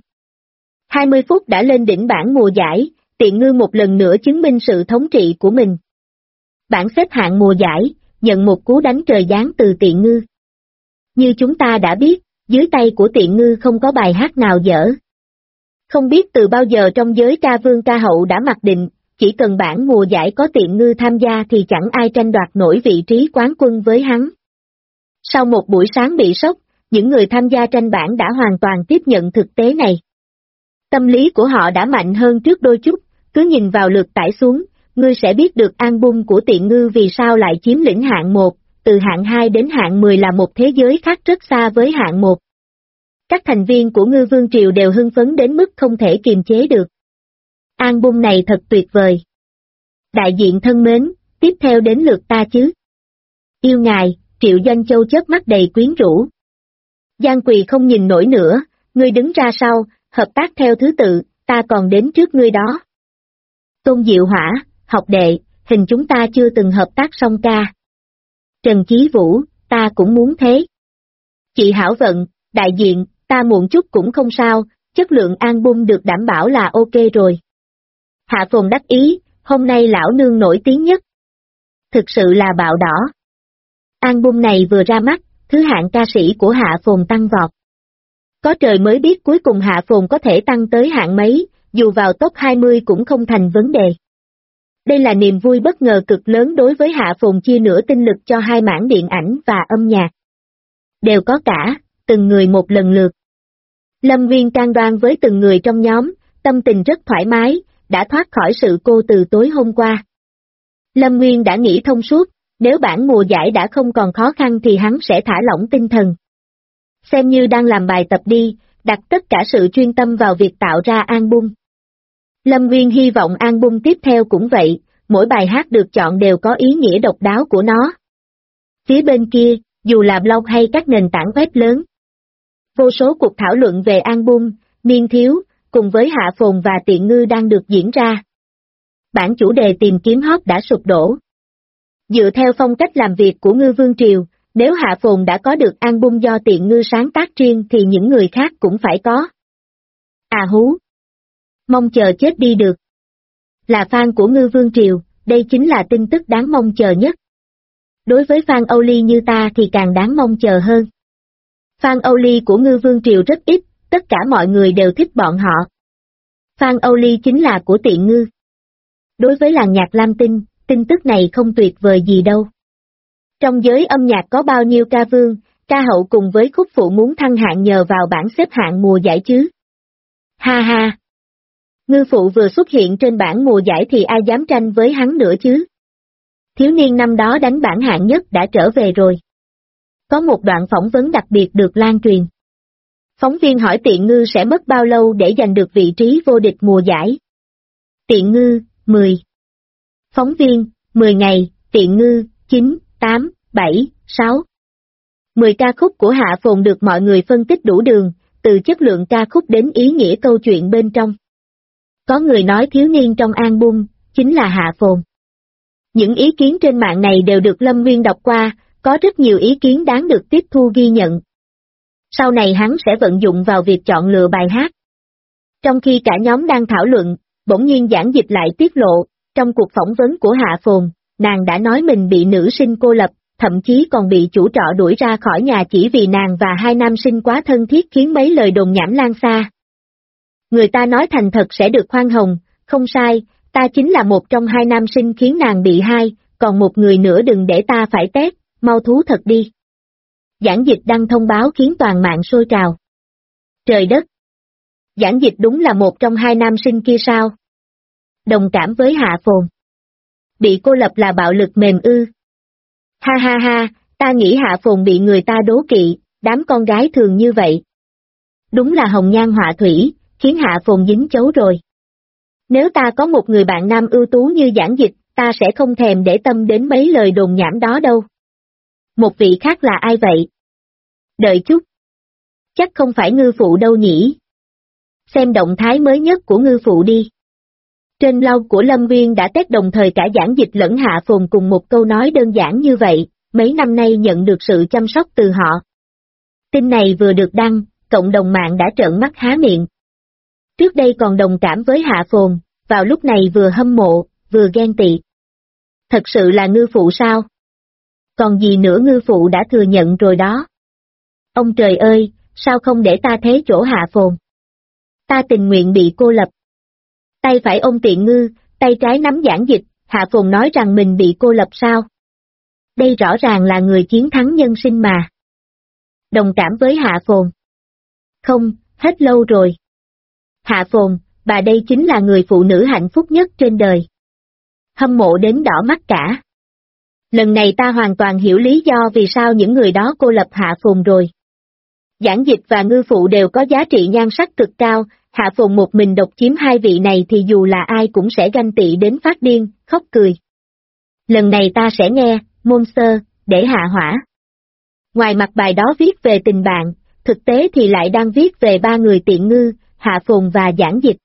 20 phút đã lên đỉnh bảng mùa giải, Tiện Ngư một lần nữa chứng minh sự thống trị của mình. Bảng xếp hạng mùa giải, nhận một cú đánh trời giáng từ Tiện Ngư. Như chúng ta đã biết, dưới tay của Tiện Ngư không có bài hát nào dở. Không biết từ bao giờ trong giới ca vương ca hậu đã mặc định, chỉ cần bảng mùa giải có Tiện Ngư tham gia thì chẳng ai tranh đoạt nổi vị trí quán quân với hắn. Sau một buổi sáng bị sốc, những người tham gia tranh bảng đã hoàn toàn tiếp nhận thực tế này. Tâm lý của họ đã mạnh hơn trước đôi chút, cứ nhìn vào lượt tải xuống, ngươi sẽ biết được album của Tiện Ngư vì sao lại chiếm lĩnh hạng 1, từ hạng 2 đến hạng 10 là một thế giới khác rất xa với hạng 1. Các thành viên của Ngư Vương Triều đều hưng phấn đến mức không thể kiềm chế được. Album này thật tuyệt vời. Đại diện thân mến, tiếp theo đến lượt ta chứ. Yêu ngài, Triệu Doanh Châu chớp mắt đầy quyến rũ. Giang Quỳ không nhìn nổi nữa, ngươi đứng ra sau, hợp tác theo thứ tự, ta còn đến trước ngươi đó. Tôn Diệu Hỏa, học đệ, hình chúng ta chưa từng hợp tác song ca. Trần Chí Vũ, ta cũng muốn thế. Chị Hảo Vận, đại diện, ta muộn chút cũng không sao, chất lượng album được đảm bảo là ok rồi. Hạ Phồn đắc ý, hôm nay lão nương nổi tiếng nhất. Thực sự là bạo đỏ. Album này vừa ra mắt, thứ hạng ca sĩ của Hạ Phồn tăng vọt. Có trời mới biết cuối cùng Hạ Phồn có thể tăng tới hạng mấy, dù vào top 20 cũng không thành vấn đề. Đây là niềm vui bất ngờ cực lớn đối với Hạ Phồn chia nửa tinh lực cho hai mảng điện ảnh và âm nhạc. Đều có cả, từng người một lần lượt. Lâm Nguyên cam đoan với từng người trong nhóm, tâm tình rất thoải mái, đã thoát khỏi sự cô từ tối hôm qua. Lâm Nguyên đã nghĩ thông suốt, nếu bảng mùa giải đã không còn khó khăn thì hắn sẽ thả lỏng tinh thần. Xem như đang làm bài tập đi, đặt tất cả sự chuyên tâm vào việc tạo ra album. Lâm Nguyên hy vọng album tiếp theo cũng vậy, mỗi bài hát được chọn đều có ý nghĩa độc đáo của nó. Phía bên kia, dù là blog hay các nền tảng web lớn, vô số cuộc thảo luận về album Niên Thiếu, cùng với Hạ Phồn và Tiện Ngư đang được diễn ra. Bản chủ đề tìm kiếm hot đã sụp đổ. Dựa theo phong cách làm việc của Ngư Vương Triều, nếu Hạ Phồn đã có được album do Tiện Ngư sáng tác riêng thì những người khác cũng phải có. À hú! Mong chờ chết đi được. Là fan của Ngư Vương Triều, đây chính là tin tức đáng mong chờ nhất. Đối với fan Âu Ly như ta thì càng đáng mong chờ hơn. Fan Âu Ly của Ngư Vương Triều rất ít, tất cả mọi người đều thích bọn họ. Fan Âu Ly chính là của Tiện Ngư. Đối với làng nhạc Lam Tinh, tin tức này không tuyệt vời gì đâu. Trong giới âm nhạc có bao nhiêu ca vương, ca hậu cùng với khúc phụ muốn thăng hạng nhờ vào bảng xếp hạng mùa giải chứ? Ha ha! Ngư phụ vừa xuất hiện trên bảng mùa giải thì ai dám tranh với hắn nữa chứ? Thiếu niên năm đó đánh bảng hạng nhất đã trở về rồi. Có một đoạn phỏng vấn đặc biệt được lan truyền. Phóng viên hỏi Tiện Ngư sẽ mất bao lâu để giành được vị trí vô địch mùa giải. Tiện Ngư, 10. Phóng viên, 10 ngày, Tiện Ngư, 9, 8, 7, 6. 10 ca khúc của Hạ Phồn được mọi người phân tích đủ đường, từ chất lượng ca khúc đến ý nghĩa câu chuyện bên trong. Có người nói thiếu niên trong album, chính là Hạ Phồn. Những ý kiến trên mạng này đều được Lâm Nguyên đọc qua, có rất nhiều ý kiến đáng được tiếp thu ghi nhận. Sau này hắn sẽ vận dụng vào việc chọn lựa bài hát. Trong khi cả nhóm đang thảo luận, bỗng nhiên Giảng Dịch lại tiết lộ, trong cuộc phỏng vấn của Hạ Phồn, nàng đã nói mình bị nữ sinh cô lập, thậm chí còn bị chủ trọ đuổi ra khỏi nhà chỉ vì nàng và hai nam sinh quá thân thiết khiến mấy lời đồn nhảm lan xa. Người ta nói thành thật sẽ được khoan hồng, không sai, ta chính là một trong hai nam sinh khiến nàng bị hai, còn một người nữa đừng để ta phải tét, mau thú thật đi. Giảng Dịch đăng thông báo khiến toàn mạng sôi trào. Trời đất! Giảng Dịch đúng là một trong hai nam sinh kia sao? Đồng cảm với Hạ Phồn. Bị cô lập là bạo lực mềm ư. Ha ha ha, ta nghĩ Hạ Phồn bị người ta đố kỵ, đám con gái thường như vậy. Đúng là hồng nhan họa thủy, khiến Hạ Phồn dính chấu rồi. Nếu ta có một người bạn nam ưu tú như Giản Dịch, ta sẽ không thèm để tâm đến mấy lời đồn nhảm đó đâu. Một vị khác là ai vậy? Đợi chút. Chắc không phải Ngư Phụ đâu nhỉ? Xem động thái mới nhất của Ngư Phụ đi. Trên blog của Lâm Nguyên đã test đồng thời cả Giản Dịch lẫn Hạ Phồn cùng một câu nói đơn giản như vậy, mấy năm nay nhận được sự chăm sóc từ họ. Tin này vừa được đăng, cộng đồng mạng đã trợn mắt há miệng. Trước đây còn đồng cảm với Hạ Phồn, vào lúc này vừa hâm mộ, vừa ghen tị. Thật sự là Ngư Phụ sao? Còn gì nữa, Ngư Phụ đã thừa nhận rồi đó. Ông trời ơi, sao không để ta thế chỗ Hạ Phồn? Ta tình nguyện bị cô lập. Tay phải ôm Tiện Ngư, tay trái nắm Giản Dịch, Hạ Phồn nói rằng mình bị cô lập sao? Đây rõ ràng là người chiến thắng nhân sinh mà. Đồng cảm với Hạ Phồn. Không, hết lâu rồi. Hạ Phồn, bà đây chính là người phụ nữ hạnh phúc nhất trên đời. Hâm mộ đến đỏ mắt cả. Lần này ta hoàn toàn hiểu lý do vì sao những người đó cô lập Hạ Phồn rồi. Giản Dịch và Ngư Phụ đều có giá trị nhan sắc cực cao, Hạ Phồn một mình độc chiếm hai vị này thì dù là ai cũng sẽ ganh tị đến phát điên, khóc cười. Lần này ta sẽ nghe, Monster, để hạ hỏa. Ngoài mặt bài đó viết về tình bạn, thực tế thì lại đang viết về ba người Tiện Ngư, Hạ Phồn và Giản Dịch.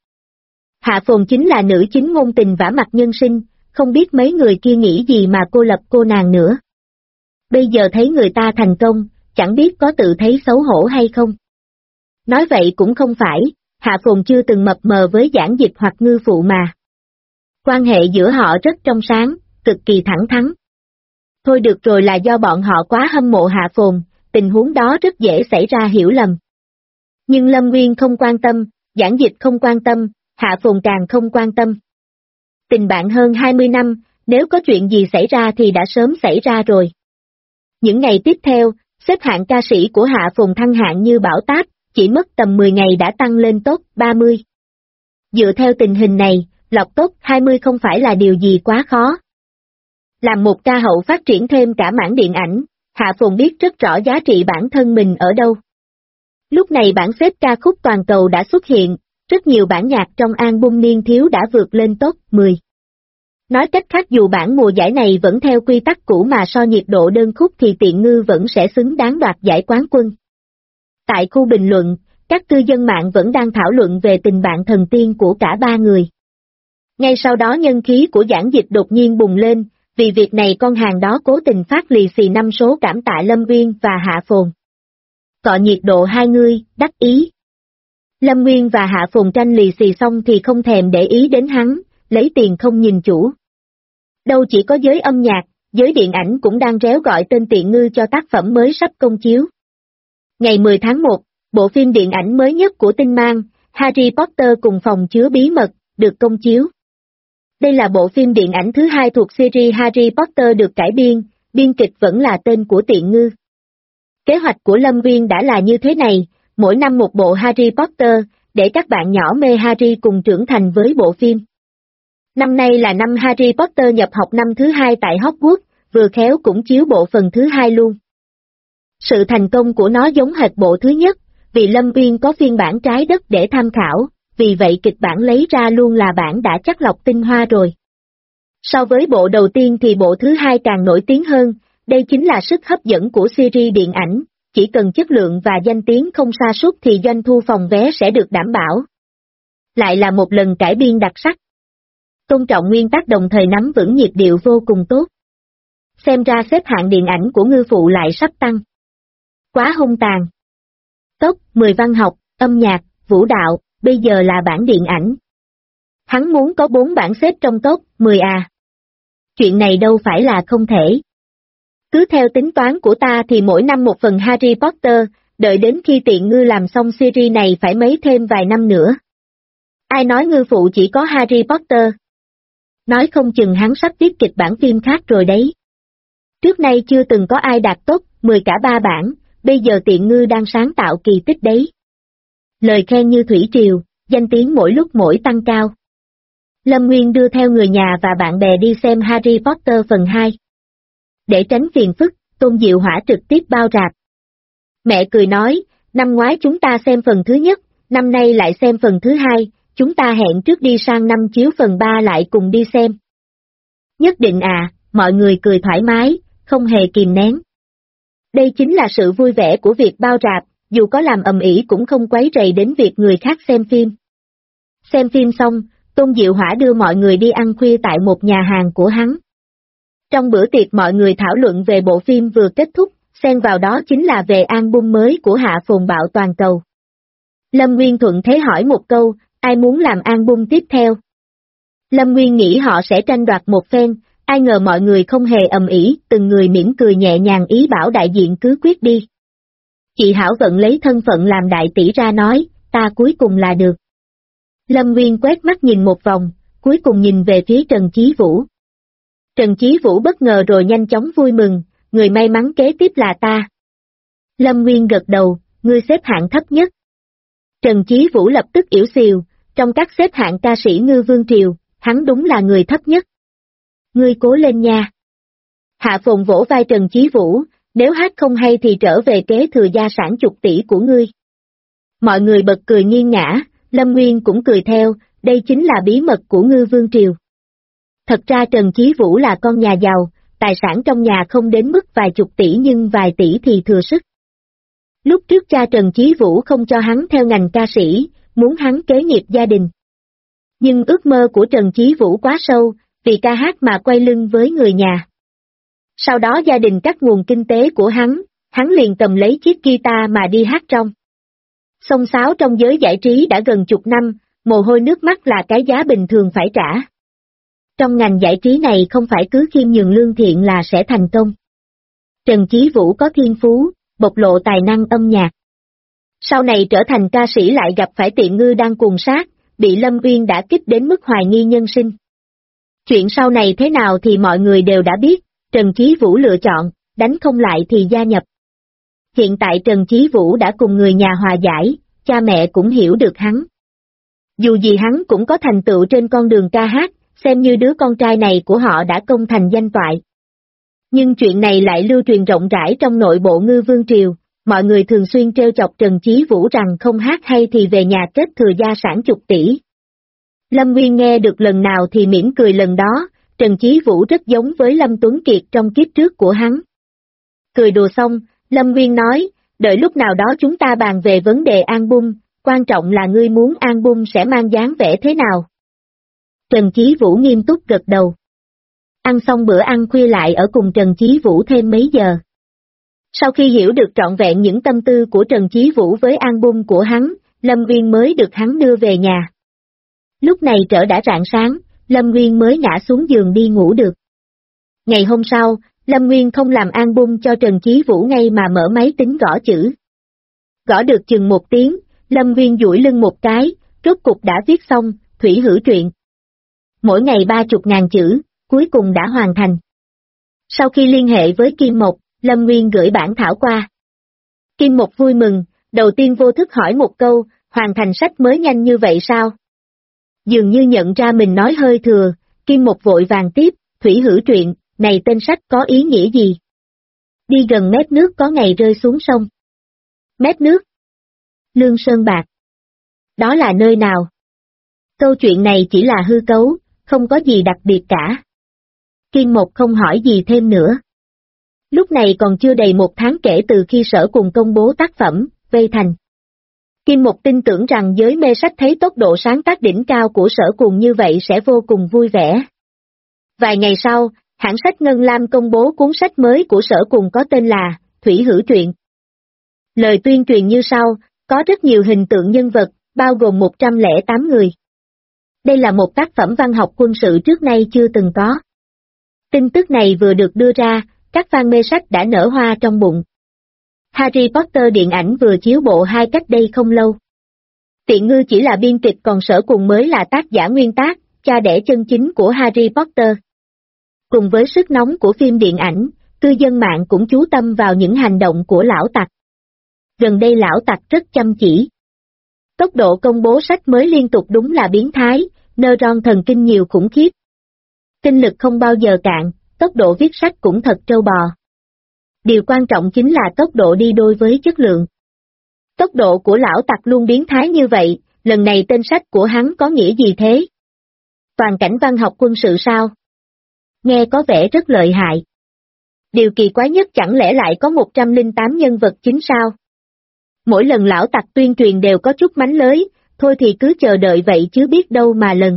Hạ Phồn chính là nữ chính ngôn tình vả mặt nhân sinh, không biết mấy người kia nghĩ gì mà cô lập cô nàng nữa. Bây giờ thấy người ta thành công, chẳng biết có tự thấy xấu hổ hay không. Nói vậy cũng không phải, Hạ Phồn chưa từng mập mờ với Giản Dịch hoặc Ngư Phụ mà. Quan hệ giữa họ rất trong sáng, cực kỳ thẳng thắn. Thôi được rồi, là do bọn họ quá hâm mộ Hạ Phồn, tình huống đó rất dễ xảy ra hiểu lầm. Nhưng Lâm Nguyên không quan tâm, Giản Dịch không quan tâm, Hạ Phồn càng không quan tâm. Tình bạn hơn 20 năm, nếu có chuyện gì xảy ra thì đã sớm xảy ra rồi. Những ngày tiếp theo, xếp hạng ca sĩ của Hạ Phồn thăng hạng như bão táp, chỉ mất tầm 10 ngày đã tăng lên top 30. Dựa theo tình hình này, lọt top 20 không phải là điều gì quá khó. Làm một ca hậu phát triển thêm cả mảng điện ảnh, Hạ Phồn biết rất rõ giá trị bản thân mình ở đâu. Lúc này bảng xếp ca khúc toàn cầu đã xuất hiện, rất nhiều bản nhạc trong album niên thiếu đã vượt lên top 10. Nói cách khác, dù bản mùa giải này vẫn theo quy tắc cũ mà so nhiệt độ đơn khúc thì Tiện Ngư vẫn sẽ xứng đáng đoạt giải quán quân. Tại khu bình luận, các cư dân mạng vẫn đang thảo luận về tình bạn thần tiên của cả ba người. Ngay sau đó nhân khí của Giản Dịch đột nhiên bùng lên, vì việc này con hàng đó cố tình phát lì xì 5 số cảm tạ Lâm Nguyên và Hạ Phồn. Cọ nhiệt độ hai người, đắc ý. Lâm Nguyên và Hạ Phồn tranh lì xì xong thì không thèm để ý đến hắn, lấy tiền không nhìn chủ. Đâu chỉ có giới âm nhạc, giới điện ảnh cũng đang réo gọi tên Tiện Ngư cho tác phẩm mới sắp công chiếu. Ngày 10 tháng 1, bộ phim điện ảnh mới nhất của Tinh Mang, Harry Potter cùng phòng chứa bí mật, được công chiếu. Đây là bộ phim điện ảnh thứ hai thuộc series Harry Potter được cải biên kịch vẫn là tên của Tiện Ngư. Kế hoạch của Lâm Nguyên đã là như thế này, mỗi năm một bộ Harry Potter, để các bạn nhỏ mê Harry cùng trưởng thành với bộ phim. Năm nay là năm Harry Potter nhập học năm thứ hai tại Hogwarts, vừa khéo cũng chiếu bộ phần thứ hai luôn. Sự thành công của nó giống hệt bộ thứ nhất, vì Lâm Nguyên có phiên bản trái đất để tham khảo, vì vậy kịch bản lấy ra luôn là bản đã chắc lọc tinh hoa rồi. So với bộ đầu tiên thì bộ thứ hai càng nổi tiếng hơn, đây chính là sức hấp dẫn của series điện ảnh, chỉ cần chất lượng và danh tiếng không sa sút thì doanh thu phòng vé sẽ được đảm bảo. Lại là một lần cải biên đặc sắc. Tôn trọng nguyên tắc đồng thời nắm vững nhịp điệu vô cùng tốt. Xem ra xếp hạng điện ảnh của Ngư Phụ lại sắp tăng. Quá hung tàn. Top 10 văn học, âm nhạc, vũ đạo, bây giờ là bảng điện ảnh. Hắn muốn có 4 bảng xếp trong top 10 à. Chuyện này đâu phải là không thể. Cứ theo tính toán của ta thì mỗi năm một phần Harry Potter, đợi đến khi Tiện Ngư làm xong series này phải mấy thêm vài năm nữa. Ai nói Ngư Phụ chỉ có Harry Potter? Nói không chừng hắn sắp viết kịch bản phim khác rồi đấy. Trước nay chưa từng có ai đạt top 10 cả 3 bảng, bây giờ Tiện Ngư đang sáng tạo kỳ tích đấy. Lời khen như thủy triều, danh tiếng mỗi lúc mỗi tăng cao. Lâm Nguyên đưa theo người nhà và bạn bè đi xem Harry Potter phần 2. Để tránh phiền phức, Tôn Diệu Hỏa trực tiếp bao rạp. Mẹ cười nói, năm ngoái chúng ta xem phần thứ nhất, năm nay lại xem phần thứ hai, chúng ta hẹn trước đi sang năm chiếu phần 3 lại cùng đi xem. Nhất định à, mọi người cười thoải mái, không hề kìm nén. Đây chính là sự vui vẻ của việc bao rạp, dù có làm ầm ĩ cũng không quấy rầy đến việc người khác xem phim. Xem phim xong, Tôn Diệu Hỏa đưa mọi người đi ăn khuya tại một nhà hàng của hắn. Trong bữa tiệc mọi người thảo luận về bộ phim vừa kết thúc, xen vào đó chính là về album mới của Hạ Phồn Bạo toàn cầu. Lâm Nguyên thuận thế hỏi một câu, ai muốn làm album tiếp theo? Lâm Nguyên nghĩ họ sẽ tranh đoạt một phen, ai ngờ mọi người không hề ầm ĩ, từng người mỉm cười nhẹ nhàng ý bảo đại diện cứ quyết đi. Chị Hảo Vận lấy thân phận làm đại tỷ ra nói, ta cuối cùng là được. Lâm Nguyên quét mắt nhìn một vòng, cuối cùng nhìn về phía Trần Chí Vũ. Trần Chí Vũ bất ngờ rồi nhanh chóng vui mừng, người may mắn kế tiếp là ta. Lâm Nguyên gật đầu, ngươi xếp hạng thấp nhất. Trần Chí Vũ lập tức ỉu xìu, trong các xếp hạng ca sĩ Ngư Vương Triều, hắn đúng là người thấp nhất. Ngươi cố lên nha. Hạ Phồn vỗ vai Trần Chí Vũ, nếu hát không hay thì trở về kế thừa gia sản chục tỷ của ngươi. Mọi người bật cười nghiêng ngã, Lâm Nguyên cũng cười theo, đây chính là bí mật của Ngư Vương Triều. Thật ra Trần Chí Vũ là con nhà giàu, tài sản trong nhà không đến mức vài chục tỷ nhưng vài tỷ thì thừa sức. Lúc trước cha Trần Chí Vũ không cho hắn theo ngành ca sĩ, muốn hắn kế nghiệp gia đình. Nhưng ước mơ của Trần Chí Vũ quá sâu, vì ca hát mà quay lưng với người nhà. Sau đó gia đình cắt nguồn kinh tế của hắn liền cầm lấy chiếc guitar mà đi hát trong. Xông xáo trong giới giải trí đã gần chục năm, mồ hôi nước mắt là cái giá bình thường phải trả. Trong ngành giải trí này không phải cứ khiêm nhường lương thiện là sẽ thành công. Trần Chí Vũ có thiên phú, bộc lộ tài năng âm nhạc. Sau này trở thành ca sĩ lại gặp phải Tiện Ngư đang cuồng sát, bị Lâm Uyên đả kích đến mức hoài nghi nhân sinh. Chuyện sau này thế nào thì mọi người đều đã biết, Trần Chí Vũ lựa chọn, đánh không lại thì gia nhập. Hiện tại Trần Chí Vũ đã cùng người nhà hòa giải, cha mẹ cũng hiểu được hắn. Dù gì hắn cũng có thành tựu trên con đường ca hát, xem như đứa con trai này của họ đã công thành danh toại. Nhưng chuyện này lại lưu truyền rộng rãi trong nội bộ Ngư Vương Triều, mọi người thường xuyên trêu chọc Trần Chí Vũ rằng không hát hay thì về nhà kết thừa gia sản chục tỷ. Lâm Nguyên nghe được lần nào thì mỉm cười lần đó, Trần Chí Vũ rất giống với Lâm Tuấn Kiệt trong kiếp trước của hắn. Cười đùa xong, Lâm Nguyên nói, đợi lúc nào đó chúng ta bàn về vấn đề album, quan trọng là ngươi muốn album sẽ mang dáng vẻ thế nào. Trần Chí Vũ nghiêm túc gật đầu. Ăn xong bữa ăn khuya lại ở cùng Trần Chí Vũ thêm mấy giờ. Sau khi hiểu được trọn vẹn những tâm tư của Trần Chí Vũ với album của hắn, Lâm Nguyên mới được hắn đưa về nhà. Lúc này đã rạng sáng, Lâm Nguyên mới ngã xuống giường đi ngủ được. Ngày hôm sau, Lâm Nguyên không làm album cho Trần Chí Vũ ngay mà mở máy tính gõ chữ. Gõ được chừng 1 tiếng, Lâm Nguyên duỗi lưng một cái, rốt cục đã viết xong, Thủy Hữu Truyện. Mỗi ngày 30.000 chữ, cuối cùng đã hoàn thành. Sau khi liên hệ với Kim Mộc, Lâm Nguyên gửi bản thảo qua. Kim Mộc vui mừng, đầu tiên vô thức hỏi một câu, hoàn thành sách mới nhanh như vậy sao? Dường như nhận ra mình nói hơi thừa, Kim Mộc vội vàng tiếp, Thủy Hữu Truyện, này tên sách có ý nghĩa gì? Đi gần mép nước có ngày rơi xuống sông. Mép nước? Lương Sơn Bạc. Đó là nơi nào? Câu chuyện này chỉ là hư cấu, không có gì đặc biệt cả. Kim Mộc không hỏi gì thêm nữa. Lúc này còn chưa đầy 1 tháng kể từ khi Sở Cùng công bố tác phẩm, Vây Thành. Kim Mộc tin tưởng rằng giới mê sách thấy tốc độ sáng tác đỉnh cao của Sở Cùng như vậy sẽ vô cùng vui vẻ. Vài ngày sau, hãng sách Ngân Lam công bố cuốn sách mới của Sở Cùng có tên là Thủy Hữu Truyện. Lời tuyên truyền như sau, có rất nhiều hình tượng nhân vật, bao gồm 108 người. Đây là một tác phẩm văn học quân sự trước nay chưa từng có. Tin tức này vừa được đưa ra, các fan mê sách đã nở hoa trong bụng. Harry Potter điện ảnh vừa chiếu bộ 2 cách đây không lâu. Tiện Ngư chỉ là biên kịch còn Sở Cùng mới là tác giả nguyên tác, cha đẻ chân chính của Harry Potter. Cùng với sức nóng của phim điện ảnh, cư dân mạng cũng chú tâm vào những hành động của lão tặc. Gần đây lão tặc rất chăm chỉ. Tốc độ công bố sách mới liên tục đúng là biến thái, neuron thần kinh nhiều khủng khiếp. Kinh lực không bao giờ cạn, tốc độ viết sách cũng thật trâu bò. Điều quan trọng chính là tốc độ đi đôi với chất lượng. Tốc độ của lão tặc luôn biến thái như vậy, lần này tên sách của hắn có nghĩa gì thế? Toàn cảnh văn học quân sự sao? Nghe có vẻ rất lợi hại. Điều kỳ quái nhất chẳng lẽ lại có 108 nhân vật chính sao? Mỗi lần lão tặc tuyên truyền đều có chút mánh lới, thôi thì cứ chờ đợi vậy chứ biết đâu mà lần.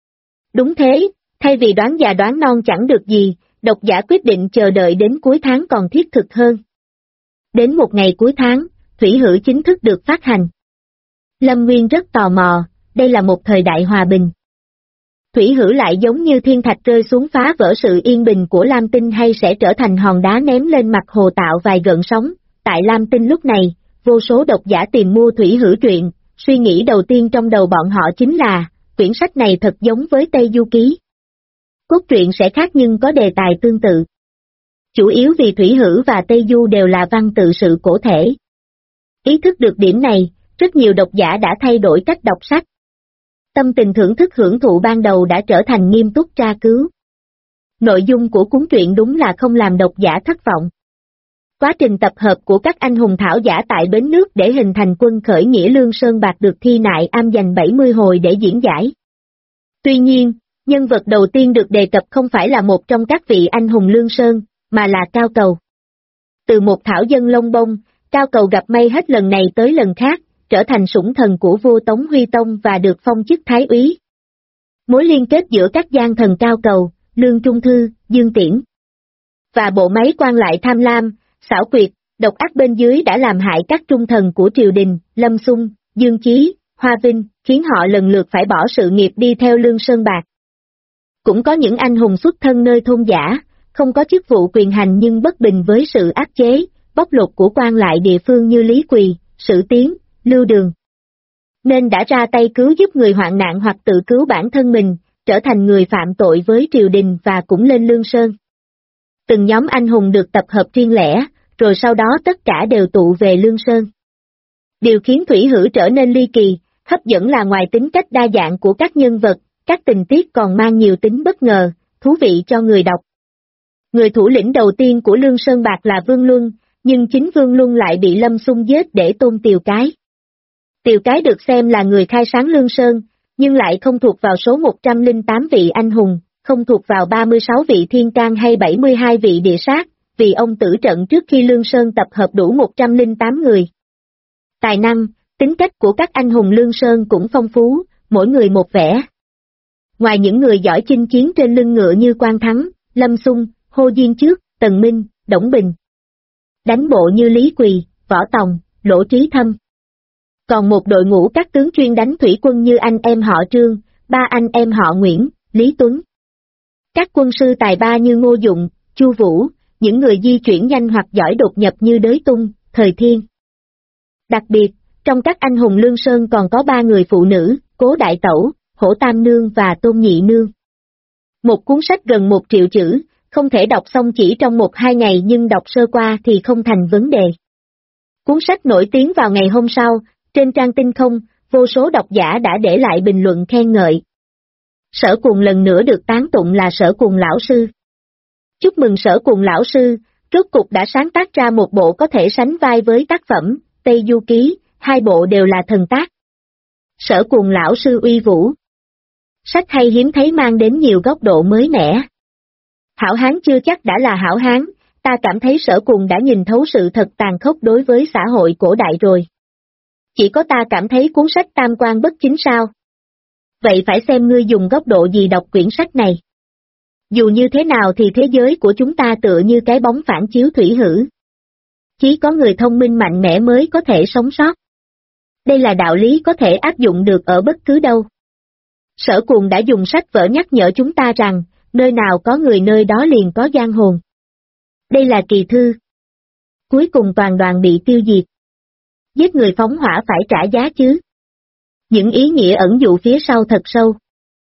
Đúng thế, thay vì đoán già đoán non chẳng được gì, độc giả quyết định chờ đợi đến cuối tháng còn thiết thực hơn. Đến một ngày cuối tháng, Thủy Hử chính thức được phát hành. Lâm Nguyên rất tò mò, đây là một thời đại hòa bình. Thủy Hử lại giống như thiên thạch rơi xuống phá vỡ sự yên bình của Lam Tinh hay sẽ trở thành hòn đá ném lên mặt hồ tạo vài gợn sóng. Tại Lam Tinh lúc này, vô số độc giả tìm mua Thủy Hử truyện, suy nghĩ đầu tiên trong đầu bọn họ chính là, quyển sách này thật giống với Tây Du Ký. Cốt truyện sẽ khác nhưng có đề tài tương tự. Chủ yếu vì Thủy Hử và Tây Du đều là văn tự sự cổ thể. Ý thức được điểm này, rất nhiều độc giả đã thay đổi cách đọc sách. Tâm tình thưởng thức hưởng thụ ban đầu đã trở thành nghiêm túc tra cứu. Nội dung của cuốn truyện đúng là không làm độc giả thất vọng. Quá trình tập hợp của các anh hùng thảo giả tại bến nước để hình thành quân khởi nghĩa Lương Sơn Bạc được Thi Nại Am dành 70 hồi để diễn giải. Tuy nhiên, nhân vật đầu tiên được đề cập không phải là một trong các vị anh hùng Lương Sơn, mà là Cao Cầu. Từ một thảo dân lông bông, Cao Cầu gặp may hết lần này tới lần khác, trở thành sủng thần của vua Tống Huy Tông và được phong chức thái úy. Mối liên kết giữa các gian thần Cao Cầu, Lương Trung Thư, Dương Tiễn và bộ máy quan lại tham lam, xảo quyệt, độc ác bên dưới đã làm hại các trung thần của triều đình, Lâm Xung, Dương Chí, Hoa Vinh, khiến họ lần lượt phải bỏ sự nghiệp đi theo Lương Sơn Bạc. Cũng có những anh hùng xuất thân nơi thôn giả, không có chức vụ quyền hành nhưng bất bình với sự áp chế, bóc lột của quan lại địa phương như Lý Quỳ, Sử Tiến, Lưu Đường. Nên đã ra tay cứu giúp người hoạn nạn hoặc tự cứu bản thân mình, trở thành người phạm tội với triều đình và cũng lên Lương Sơn. Từng nhóm anh hùng được tập hợp riêng lẻ, rồi sau đó tất cả đều tụ về Lương Sơn. Điều khiến Thủy Hử trở nên ly kỳ, hấp dẫn là ngoài tính cách đa dạng của các nhân vật, các tình tiết còn mang nhiều tính bất ngờ, thú vị cho người đọc. Người thủ lĩnh đầu tiên của Lương Sơn Bạc là Vương Luân, nhưng chính Vương Luân lại bị Lâm Xung giết để tôn Tiều Cái. Tiều Cái được xem là người khai sáng Lương Sơn, nhưng lại không thuộc vào số 108 vị anh hùng, không thuộc vào 36 vị thiên can hay 72 vị địa sát, vì ông tử trận trước khi Lương Sơn tập hợp đủ 108 người. Tài năng, tính cách của các anh hùng Lương Sơn cũng phong phú, mỗi người một vẻ. Ngoài những người giỏi chinh chiến trên lưng ngựa như Quan Thắng, Lâm Xung, Hồ Diên Trước, Tần Minh, Đổng Bình. Đánh bộ như Lý Quỳ, Võ Tòng, Lỗ Trí Thâm. Còn một đội ngũ các tướng chuyên đánh thủy quân như anh em họ Trương, ba anh em họ Nguyễn, Lý Tuấn. Các quân sư tài ba như Ngô Dụng, Chu Vũ, những người di chuyển nhanh hoặc giỏi đột nhập như Đới Tung, Thời Thiên. Đặc biệt, trong các anh hùng Lương Sơn còn có 3 người phụ nữ, Cố Đại Tẩu, Hổ Tam Nương và Tôn Nhị Nương. Một cuốn sách gần 1 triệu chữ, không thể đọc xong chỉ trong 1-2 ngày nhưng đọc sơ qua thì không thành vấn đề. Cuốn sách nổi tiếng vào ngày hôm sau, trên trang Tinh Không, vô số độc giả đã để lại bình luận khen ngợi. Sở Cuồng lần nữa được tán tụng là Sở Cuồng lão sư. Chúc mừng Sở Cuồng lão sư, rốt cục đã sáng tác ra một bộ có thể sánh vai với tác phẩm Tây Du Ký, 2 bộ đều là thần tác. Sở Cuồng lão sư uy vũ. Sách hay hiếm thấy mang đến nhiều góc độ mới mẻ. Hảo Hán chưa chắc đã là hảo hán, ta cảm thấy Sở Cuồng đã nhìn thấu sự thật tàn khốc đối với xã hội cổ đại rồi. Chỉ có ta cảm thấy cuốn sách tam quan bất chính sao? Vậy phải xem ngươi dùng góc độ gì đọc quyển sách này. Dù như thế nào thì thế giới của chúng ta tựa như cái bóng phản chiếu Thủy Hử. Chỉ có người thông minh mạnh mẽ mới có thể sống sót. Đây là đạo lý có thể áp dụng được ở bất cứ đâu. Sở Cuồng đã dùng sách vở nhắc nhở chúng ta rằng, nơi nào có người nơi đó liền có giang hồn. Đây là kỳ thư. Cuối cùng toàn đoàn bị tiêu diệt. Giết người phóng hỏa phải trả giá chứ. Những ý nghĩa ẩn dụ phía sau thật sâu.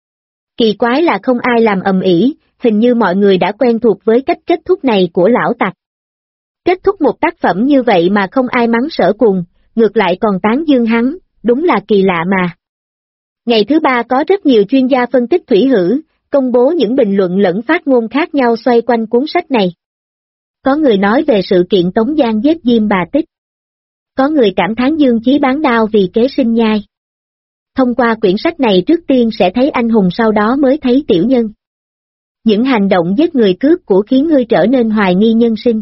Kỳ quái là không ai làm ầm ĩ, hình như mọi người đã quen thuộc với cách kết thúc này của lão tặc. Kết thúc một tác phẩm như vậy mà không ai mắng Sở Cuồng, ngược lại còn tán dương hắn, đúng là kỳ lạ mà. Ngày thứ ba có rất nhiều chuyên gia phân tích thủy hữ, công bố những bình luận lẫn phát ngôn khác nhau xoay quanh cuốn sách này. Có người nói về sự kiện Tống Giang giết Diêm Bà Tích. Có người cảm thán Dương Chí bán đao vì kế sinh nhai. Thông qua quyển sách này trước tiên sẽ thấy anh hùng sau đó mới thấy tiểu nhân. Những hành động giết người cướp của khiến ngươi trở nên hoài nghi nhân sinh.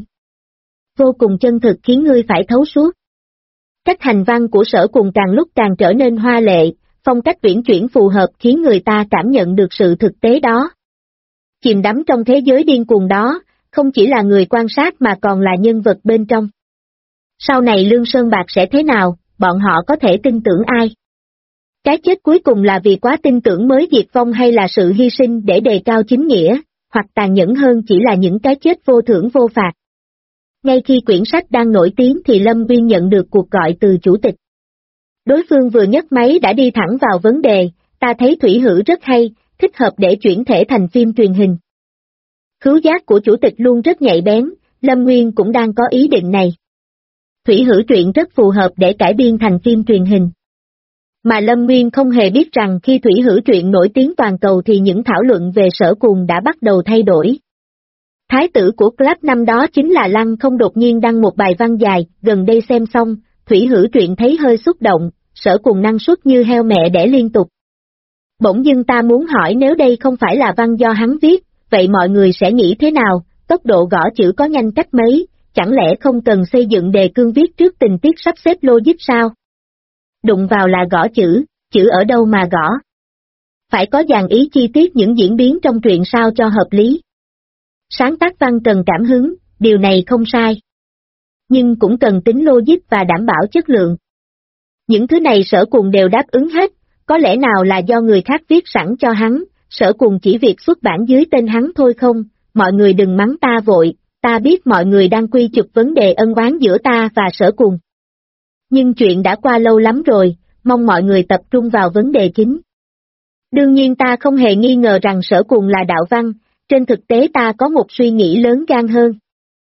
Vô cùng chân thực khiến ngươi phải thấu suốt. Cách hành văn của Sở Cùng càng lúc càng trở nên hoa lệ, phong cách uyển chuyển phù hợp khiến người ta cảm nhận được sự thực tế đó. Chìm đắm trong thế giới điên cuồng đó, không chỉ là người quan sát mà còn là nhân vật bên trong. Sau này Lương Sơn Bạc sẽ thế nào, bọn họ có thể tin tưởng ai? Cái chết cuối cùng là vì quá tin tưởng mới diệt vong hay là sự hy sinh để đề cao chính nghĩa, hoặc tàn nhẫn hơn chỉ là những cái chết vô thưởng vô phạt. Ngay khi quyển sách đang nổi tiếng thì Lâm Uyên nhận được cuộc gọi từ chủ tịch. Đối phương vừa nhấc máy đã đi thẳng vào vấn đề, ta thấy thủy hữ rất hay, thích hợp để chuyển thể thành phim truyền hình. Khứu giác của chủ tịch luôn rất nhạy bén, Lâm Nguyên cũng đang có ý định này. Thủy hữ truyện rất phù hợp để cải biên thành phim truyền hình. Mà Lâm Nguyên không hề biết rằng khi thủy hữ truyện nổi tiếng toàn cầu thì những thảo luận về Sở Cùng đã bắt đầu thay đổi. Thái tử của Club năm đó chính là Lăng Không đột nhiên đăng một bài văn dài, gần đây xem xong, thủy hữ truyện thấy hơi xúc động, Sở Cùng năng suất như heo mẹ đẻ liên tục. Bỗng dưng ta muốn hỏi nếu đây không phải là văn do hắn viết, vậy mọi người sẽ nghĩ thế nào, tốc độ gõ chữ có nhanh cách mấy, chẳng lẽ không cần xây dựng đề cương viết trước tình tiết sắp xếp logic sao? Đụng vào là gõ chữ ở đâu mà gõ? Phải có dàn ý chi tiết những diễn biến trong truyện sao cho hợp lý. Sáng tác văn cần cảm hứng, điều này không sai. Nhưng cũng cần tính logic và đảm bảo chất lượng. Những thứ này Sở Cùng đều đáp ứng hết, có lẽ nào là do người khác viết sẵn cho hắn, Sở Cùng chỉ việc xuất bản dưới tên hắn thôi không, mọi người đừng mắng ta vội, ta biết mọi người đang quy chụp vấn đề ân oán giữa ta và Sở Cùng. Nhưng chuyện đã qua lâu lắm rồi, mong mọi người tập trung vào vấn đề chính. Đương nhiên ta không hề nghi ngờ rằng Sở Cùng là đạo văn, trên thực tế ta có một suy nghĩ lớn gan hơn.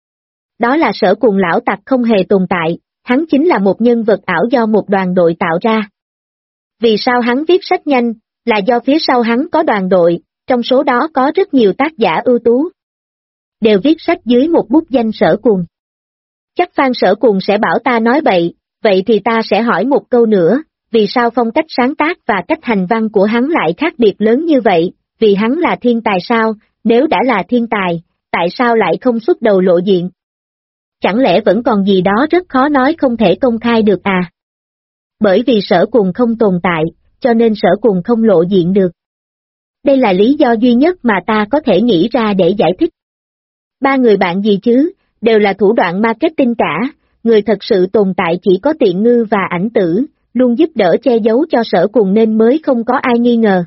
Đó là Sở Cùng lão tặc không hề tồn tại, hắn chính là một nhân vật ảo do một đoàn đội tạo ra. Vì sao hắn viết sách nhanh, là do phía sau hắn có đoàn đội, trong số đó có rất nhiều tác giả ưu tú. Đều viết sách dưới một bút danh Sở Cùng. Chắc fan Sở Cùng sẽ bảo ta nói bậy, vậy thì ta sẽ hỏi một câu nữa, vì sao phong cách sáng tác và cách hành văn của hắn lại khác biệt lớn như vậy, vì hắn là thiên tài sao, nếu đã là thiên tài, tại sao lại không xuất đầu lộ diện? Chẳng lẽ vẫn còn gì đó rất khó nói không thể công khai được à? Bởi vì Sở Cùng không tồn tại, cho nên Sở Cùng không lộ diện được. Đây là lý do duy nhất mà ta có thể nghĩ ra để giải thích. Ba người bạn gì chứ, đều là thủ đoạn marketing cả, người thật sự tồn tại chỉ có Tiện Ngư và Ảnh Tử, luôn giúp đỡ che giấu cho Sở Cùng nên mới không có ai nghi ngờ.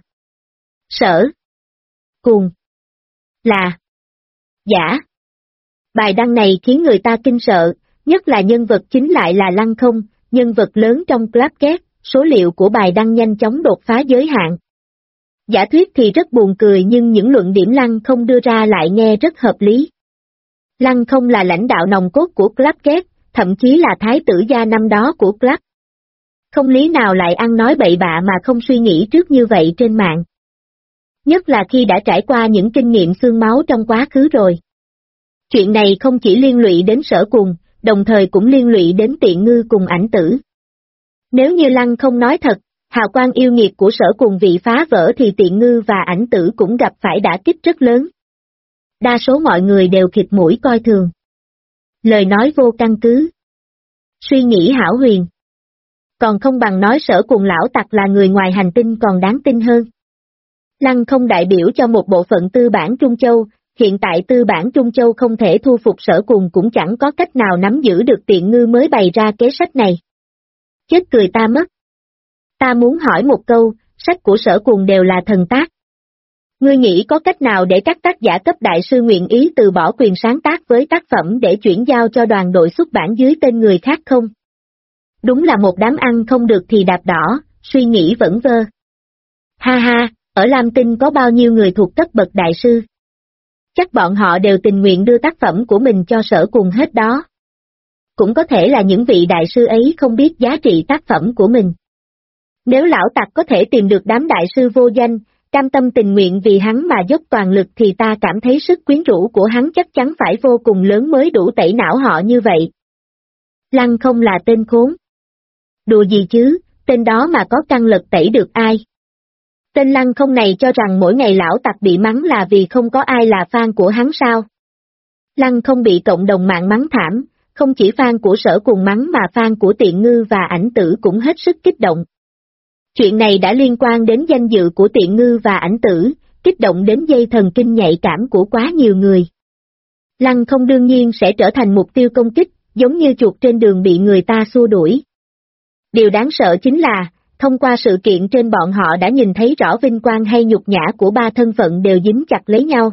Sở Cùng là giả. Bài đăng này khiến người ta kinh sợ, nhất là nhân vật chính lại là Lăng Không, nhân vật lớn trong Club Két, số liệu của bài đăng nhanh chóng đột phá giới hạn. Giả thuyết thì rất buồn cười nhưng những luận điểm Lăng Không đưa ra lại nghe rất hợp lý. Lăng Không là lãnh đạo nòng cốt của Club Két, thậm chí là thái tử gia năm đó của Club. Không lý nào lại ăn nói bậy bạ mà không suy nghĩ trước như vậy trên mạng. Nhất là khi đã trải qua những kinh nghiệm xương máu trong quá khứ rồi. Chuyện này không chỉ liên lụy đến Sở Cùng, đồng thời cũng liên lụy đến Tiện Ngư cùng Ảnh Tử. Nếu như Lăng Không nói thật, hào quang yêu nghiệt của Sở Cùng bị phá vỡ thì Tiện Ngư và Ảnh Tử cũng gặp phải đả kích rất lớn. Đa số mọi người đều khịt mũi coi thường. Lời nói vô căn cứ. Suy nghĩ hão huyền. Còn không bằng nói Sở Cùng lão tặc là người ngoài hành tinh còn đáng tin hơn. Lăng Không đại biểu cho một bộ phận tư bản Trung Châu, hiện tại tư bản Trung Châu không thể thu phục Sở Cùng cũng chẳng có cách nào nắm giữ được Tiện Ngư mới bày ra kế sách này. Chết cười ta mất. Ta muốn hỏi một câu, sách của Sở Cùng đều là thần tác. Ngươi nghĩ có cách nào để các tác giả cấp đại sư nguyện ý từ bỏ quyền sáng tác với tác phẩm để chuyển giao cho đoàn đội xuất bản dưới tên người khác không? Đúng là một đám ăn không được thì đạp đỏ, suy nghĩ vẩn vơ. Ha ha, ở Lam Tinh có bao nhiêu người thuộc cấp bậc đại sư? Chắc bọn họ đều tình nguyện đưa tác phẩm của mình cho Sở Cùng hết đó. Cũng có thể là những vị đại sư ấy không biết giá trị tác phẩm của mình. Nếu lão tặc có thể tìm được đám đại sư vô danh, cam tâm tình nguyện vì hắn mà dốc toàn lực thì ta cảm thấy sức quyến rũ của hắn chắc chắn phải vô cùng lớn mới đủ tẩy não họ như vậy. Lăng Không là tên khốn. Đùa gì chứ, tên đó mà có căn lật tẩy được ai. Tên Lăng Không này cho rằng mỗi ngày lão tặc bị mắng là vì không có ai là fan của hắn sao. Lăng Không bị cộng đồng mạng mắng thảm, không chỉ fan của Sở Cùng mắng mà fan của Tiện Ngư và Ảnh Tử cũng hết sức kích động. Chuyện này đã liên quan đến danh dự của Tiện Ngư và Ảnh Tử, kích động đến dây thần kinh nhạy cảm của quá nhiều người. Lăng Không đương nhiên sẽ trở thành mục tiêu công kích, giống như chuột trên đường bị người ta xua đuổi. Điều đáng sợ chính là, thông qua sự kiện trên bọn họ đã nhìn thấy rõ vinh quang hay nhục nhã của ba thân phận đều dính chặt lấy nhau.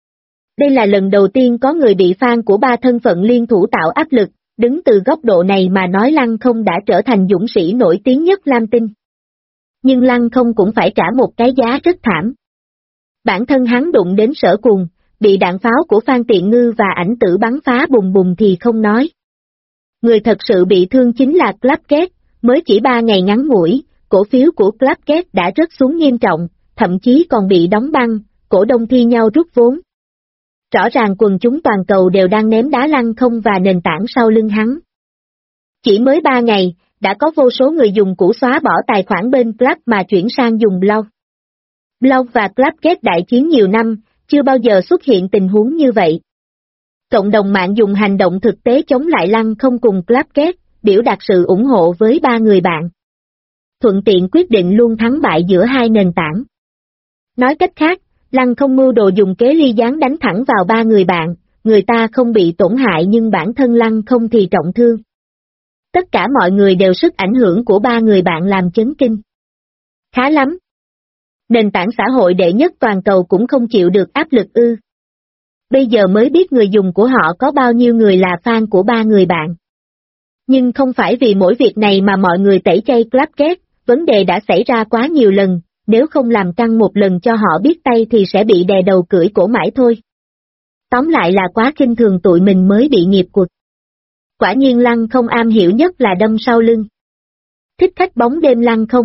Đây là lần đầu tiên có người bị fan của ba thân phận liên thủ tạo áp lực, đứng từ góc độ này mà nói Lăng Không đã trở thành dũng sĩ nổi tiếng nhất Lam Tinh. Nhưng Lăng Không cũng phải trả một cái giá rất thảm. Bản thân hắn đụng đến Sở Cùng, bị đạn pháo của Phan Tiện Ngư và Ảnh Tử bắn phá bùng bùng thì không nói. Người thật sự bị thương chính là Clapket, mới chỉ 3 ngày ngắn ngủi, cổ phiếu của Clapket đã rớt xuống nghiêm trọng, thậm chí còn bị đóng băng, cổ đông thi nhau rút vốn. Rõ ràng quần chúng toàn cầu đều đang ném đá Lăng Không và nền tảng sau lưng hắn. Chỉ mới 3 ngày, đã có vô số người dùng cũ xóa bỏ tài khoản bên Club mà chuyển sang dùng Blog. Blog và Clapket đại chiến nhiều năm, chưa bao giờ xuất hiện tình huống như vậy. Cộng đồng mạng dùng hành động thực tế chống lại Lăng Không cùng Clapket, biểu đạt sự ủng hộ với ba người bạn. Thuận tiện quyết định luôn thắng bại giữa hai nền tảng. Nói cách khác, Lăng Không mưu đồ dùng kế ly gián đánh thẳng vào ba người bạn, người ta không bị tổn hại nhưng bản thân Lăng Không thì trọng thương. Tất cả mọi người đều sức ảnh hưởng của ba người bạn làm chấn kinh. Khá lắm. Nền tảng xã hội đệ nhất toàn cầu cũng không chịu được áp lực ư. Bây giờ mới biết người dùng của họ có bao nhiêu người là fan của ba người bạn. Nhưng không phải vì mỗi việc này mà mọi người tẩy chay Clapket, vấn đề đã xảy ra quá nhiều lần, nếu không làm căng một lần cho họ biết tay thì sẽ bị đè đầu cưỡi cổ mãi thôi. Tóm lại là quá khinh thường tụi mình mới bị nghiệp quật. Quả nhiên Lăng Không am hiểu nhất là đâm sau lưng. Thích khách bóng đêm Lăng Không.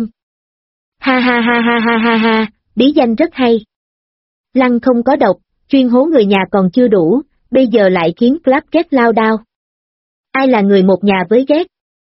Ha ha ha ha ha ha ha, bí danh rất hay. Lăng Không có độc, chuyên hố người nhà còn chưa đủ, bây giờ lại khiến Clapket lao đao. Ai là người một nhà với ghét?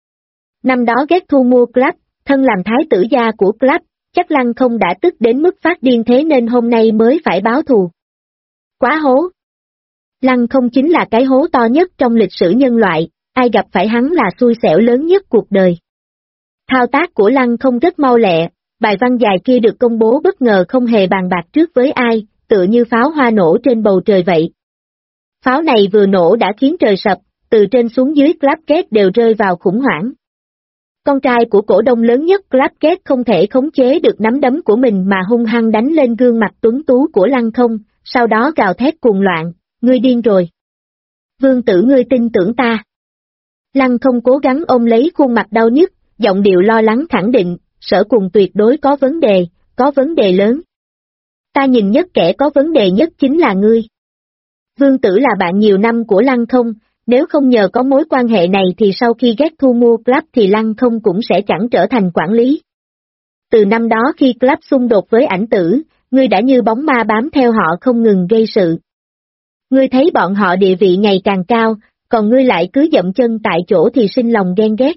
Năm đó ghét thu mua Clap, thân làm thái tử gia của Clap, chắc Lăng Không đã tức đến mức phát điên thế nên hôm nay mới phải báo thù. Quá hố. Lăng Không chính là cái hố to nhất trong lịch sử nhân loại, ai gặp phải hắn là xui xẻo lớn nhất cuộc đời. Thao tác của Lăng Không rất mau lẹ, bài văn dài kia được công bố bất ngờ không hề bàn bạc trước với ai, tựa như pháo hoa nổ trên bầu trời vậy. Pháo này vừa nổ đã khiến trời sập, từ trên xuống dưới Clapket đều rơi vào khủng hoảng. Con trai của cổ đông lớn nhất Clapket không thể khống chế được nắm đấm của mình mà hung hăng đánh lên gương mặt tuấn tú của Lăng Không, sau đó gào thét cuồng loạn, ngươi điên rồi. Vương tử ngươi tin tưởng ta. Lăng Không cố gắng ôm lấy khuôn mặt đau nhức, giọng điệu lo lắng khẳng định, Sở Cùng tuyệt đối có vấn đề lớn. Ta nhìn nhất kẻ có vấn đề nhất chính là ngươi. Vương tử là bạn nhiều năm của Lăng Không, nếu không nhờ có mối quan hệ này thì sau khi ghét thu mua Club thì Lăng Không cũng sẽ chẳng trở thành quản lý. Từ năm đó khi Club xung đột với Ảnh Tử, ngươi đã như bóng ma bám theo họ không ngừng gây sự. Ngươi thấy bọn họ địa vị ngày càng cao, còn ngươi lại cứ dậm chân tại chỗ thì sinh lòng ghen ghét.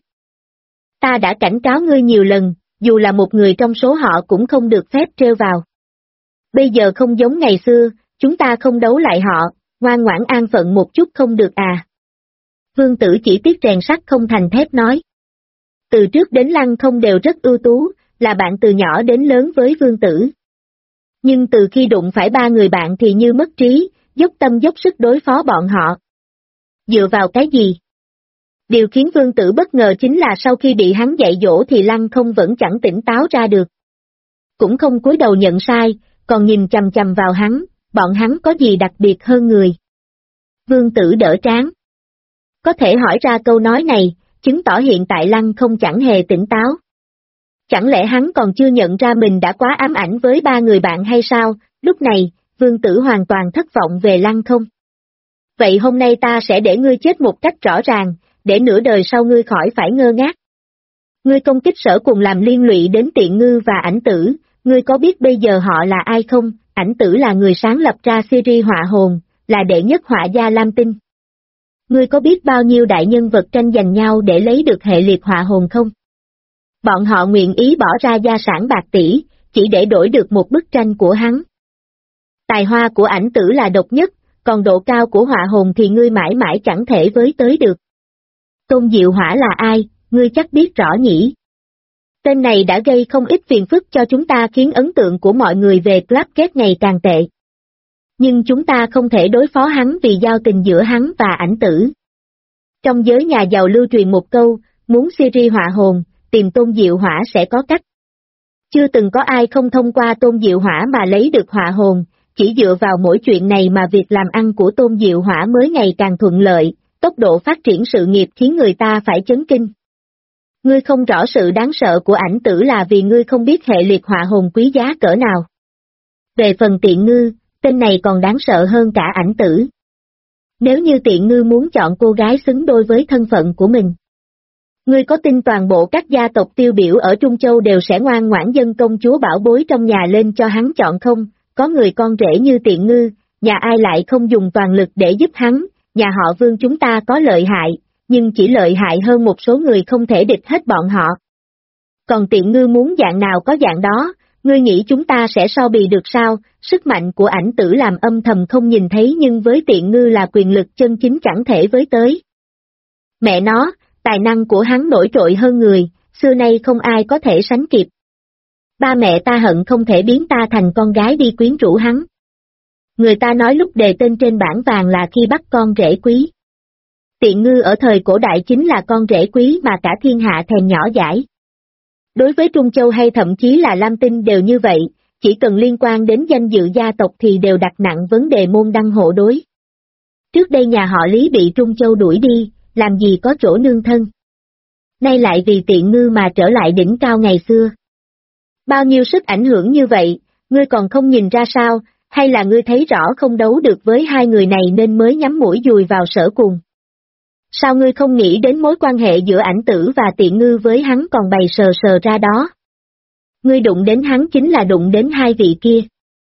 Ta đã cảnh cáo ngươi nhiều lần, dù là một người trong số họ cũng không được phép trêu vào. Bây giờ không giống ngày xưa, chúng ta không đấu lại họ, ngoan ngoãn an phận một chút không được à. Vương tử chỉ tiếc rèn sắt không thành thép nói. Từ trước đến Lăng Không đều rất ưu tú, là bạn từ nhỏ đến lớn với vương tử. Nhưng từ khi đụng phải ba người bạn thì như mất trí, dốc tâm dốc sức đối phó bọn họ. Dựa vào cái gì? Điều khiến vương tử bất ngờ chính là sau khi bị hắn dạy dỗ thì Lăng Không vẫn chẳng tỉnh táo ra được. Cũng không cúi đầu nhận sai, còn nhìn chằm chằm vào hắn, bọn hắn có gì đặc biệt hơn người. Vương tử đỡ trán. Có thể hỏi ra câu nói này, chứng tỏ hiện tại Lăng Không chẳng hề tỉnh táo. Chẳng lẽ hắn còn chưa nhận ra mình đã quá ám ảnh với ba người bạn hay sao? Lúc này, vương tử hoàn toàn thất vọng về Lăng Không. Vậy hôm nay ta sẽ để ngươi chết một cách rõ ràng, để nửa đời sau ngươi khỏi phải ngơ ngác. Ngươi công kích Sở Cùng làm liên lụy đến Tiện Ngư và Ảnh Tử, ngươi có biết bây giờ họ là ai không? Ảnh Tử là người sáng lập ra series họa hồn, là đệ nhất họa gia Lam Tinh. Ngươi có biết bao nhiêu đại nhân vật tranh giành nhau để lấy được hệ liệt họa hồn không? Bọn họ nguyện ý bỏ ra gia sản bạc tỷ, chỉ để đổi được một bức tranh của hắn. Tài hoa của Ảnh Tử là độc nhất, còn độ cao của họa hồn thì ngươi mãi mãi chẳng thể với tới được. Tôn Diệu Hỏa là ai, ngươi chắc biết rõ nhỉ? Tên này đã gây không ít phiền phức cho chúng ta khiến ấn tượng của mọi người về Club Kết ngày càng tệ. Nhưng chúng ta không thể đối phó hắn vì giao tình giữa hắn và Ảnh Tử. Trong giới nhà giàu lưu truyền một câu, muốn series họa hồn, tìm Tôn Diệu Hỏa sẽ có cách. Chưa từng có ai không thông qua Tôn Diệu Hỏa mà lấy được họa hồn, chỉ dựa vào mỗi chuyện này mà việc làm ăn của Tôn Diệu Hỏa mới ngày càng thuận lợi, tốc độ phát triển sự nghiệp khiến người ta phải chấn kinh. Ngươi không rõ sự đáng sợ của Ảnh Tử là vì ngươi không biết hệ liệt họa hồn quý giá cỡ nào. Về phần Tiện Ngư, tên này còn đáng sợ hơn cả Ảnh Tử. Nếu như Tiện Ngư muốn chọn cô gái xứng đôi với thân phận của mình, ngươi có tin toàn bộ các gia tộc tiêu biểu ở Trung Châu đều sẽ ngoan ngoãn dâng công chúa bảo bối trong nhà lên cho hắn chọn không? Có người con rể như Tiện Ngư, nhà ai lại không dùng toàn lực để giúp hắn, nhà họ Vương chúng ta có lợi hại, nhưng chỉ lợi hại hơn một số người không thể địch hết bọn họ. Còn Tiện Ngư muốn dạng nào có dạng đó, ngươi nghĩ chúng ta sẽ so bì được sao? Sức mạnh của Ảnh Tử làm âm thầm không nhìn thấy nhưng với Tiện Ngư là quyền lực chân chính chẳng thể với tới. Mẹ nó, tài năng của hắn nổi trội hơn người, xưa nay không ai có thể sánh kịp. Ba mẹ ta hận không thể biến ta thành con gái đi quyến rũ hắn. Người ta nói lúc đề tên trên bảng vàng là khi bắt con rể quý. Tiện Ngư ở thời cổ đại chính là con rể quý mà cả thiên hạ thèm nhỏ dãi. Đối với Trung Châu hay thậm chí là Lam Tinh đều như vậy, chỉ cần liên quan đến danh dự gia tộc thì đều đặt nặng vấn đề môn đăng hộ đối. Trước đây nhà họ Lý bị Trung Châu đuổi đi, làm gì có chỗ nương thân. Nay lại vì Tiện Ngư mà trở lại đỉnh cao ngày xưa. Bao nhiêu sức ảnh hưởng như vậy, ngươi còn không nhìn ra sao, hay là ngươi thấy rõ không đấu được với hai người này nên mới nhắm mũi dùi vào Sở Cùng? Sao ngươi không nghĩ đến mối quan hệ giữa Ảnh Tử và Tiện Ngư với hắn còn bày sờ sờ ra đó? Ngươi đụng đến hắn chính là đụng đến hai vị kia.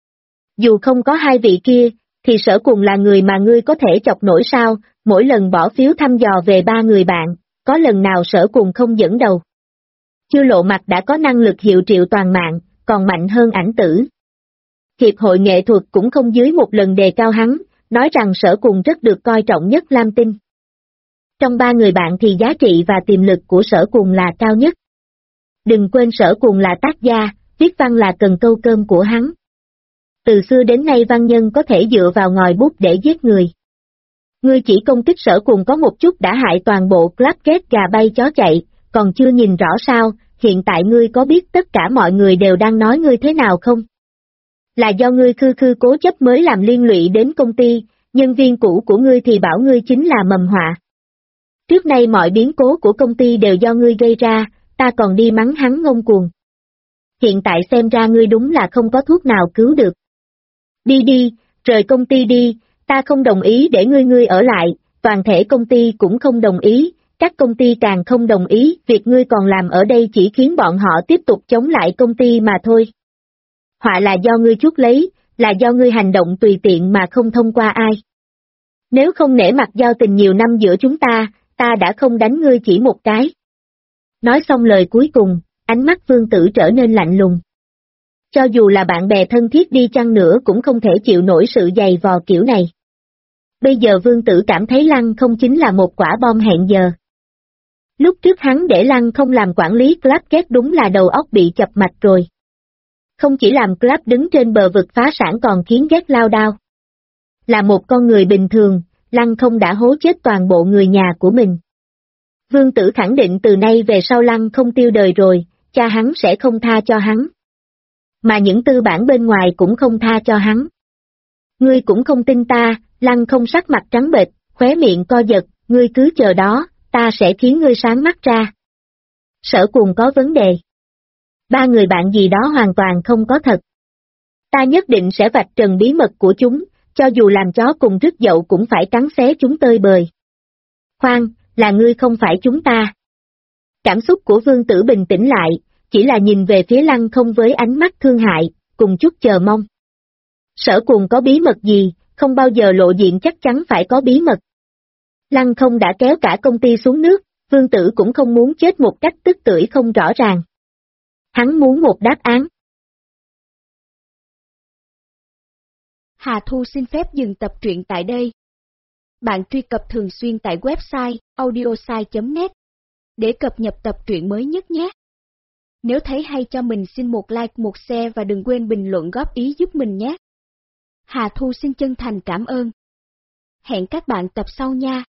Dù không có hai vị kia, thì Sở Cùng là người mà ngươi có thể chọc nổi sao? Mỗi lần bỏ phiếu thăm dò về ba người bạn, có lần nào Sở Cùng không dẫn đầu? Chưa lộ mặt đã có năng lực hiệu triệu toàn mạng, còn mạnh hơn Ảnh Tử. Hiệp hội nghệ thuật cũng không dưới một lần đề cao hắn, nói rằng Sở Cùng rất được coi trọng nhất Lam Tinh. Trong ba người bạn thì giá trị và tiềm lực của Sở Cùng là cao nhất. Đừng quên Sở Cùng là tác gia, viết văn là cần câu cơm của hắn. Từ xưa đến nay văn nhân có thể dựa vào ngòi bút để giết người. Ngươi chỉ công kích Sở Cùng có một chút đã hại toàn bộ Club Kết gà bay chó chạy, còn chưa nhìn rõ sao, hiện tại ngươi có biết tất cả mọi người đều đang nói ngươi thế nào không? Là do ngươi khư cố chấp mới làm liên lụy đến công ty, nhân viên cũ của ngươi thì bảo ngươi chính là mầm họa. Trước nay mọi biến cố của công ty đều do ngươi gây ra, ta còn đi mắng hắn ngông cuồng. Hiện tại xem ra ngươi đúng là không có thuốc nào cứu được. Đi đi, rời công ty đi, ta không đồng ý để ngươi ở lại, toàn thể công ty cũng không đồng ý, các công ty càng không đồng ý, việc ngươi còn làm ở đây chỉ khiến bọn họ tiếp tục chống lại công ty mà thôi. Họa là do ngươi chuốc lấy, là do ngươi hành động tùy tiện mà không thông qua ai. Nếu không nể mặt giao tình nhiều năm giữa chúng ta đã không đánh ngươi chỉ một cái. Nói xong lời cuối cùng, ánh mắt Vương Tử trở nên lạnh lùng. Cho dù là bạn bè thân thiết đi chăng nữa cũng không thể chịu nổi sự dày vò kiểu này. Bây giờ Vương Tử cảm thấy Lăng không chính là một quả bom hẹn giờ. Lúc trước hắn để Lăng không làm quản lý Club Kết đúng là đầu óc bị chập mạch rồi. Không chỉ làm Club đứng trên bờ vực phá sản còn khiến ghét lao đao. Là một con người bình thường, Lăng không đã hố chết toàn bộ người nhà của mình. Vương Tử khẳng định từ nay về sau Lăng không tiêu đời rồi, cha hắn sẽ không tha cho hắn. Mà những tư bản bên ngoài cũng không tha cho hắn. Ngươi cũng không tin ta, Lăng không sắc mặt trắng bệch, khóe miệng co giật, ngươi cứ chờ đó, ta sẽ khiến ngươi sáng mắt ra. Sở Cùng có vấn đề. Ba người bạn gì đó hoàn toàn không có thật. Ta nhất định sẽ vạch trần bí mật của chúng, cho dù làm chó cùng rứt dậu cũng phải cắn xé chúng tơi bời. Khoan, là ngươi không phải chúng ta. Cảm xúc của Vương Tử bình tĩnh lại, chỉ là nhìn về phía Lăng Không với ánh mắt thương hại, cùng chút chờ mong. Sở Cuồng có bí mật gì, không bao giờ lộ diện chắc chắn phải có bí mật. Lăng Không đã kéo cả công ty xuống nước, Vương Tử cũng không muốn chết một cách tức tưởi không rõ ràng. Hắn muốn một đáp án. Hà Thu xin phép dừng tập truyện tại đây. Bạn truy cập thường xuyên tại website audiosai.net để cập nhật tập truyện mới nhất nhé. Nếu thấy hay cho mình xin một like, một share và đừng quên bình luận góp ý giúp mình nhé. Hà Thu xin chân thành cảm ơn. Hẹn các bạn tập sau nha.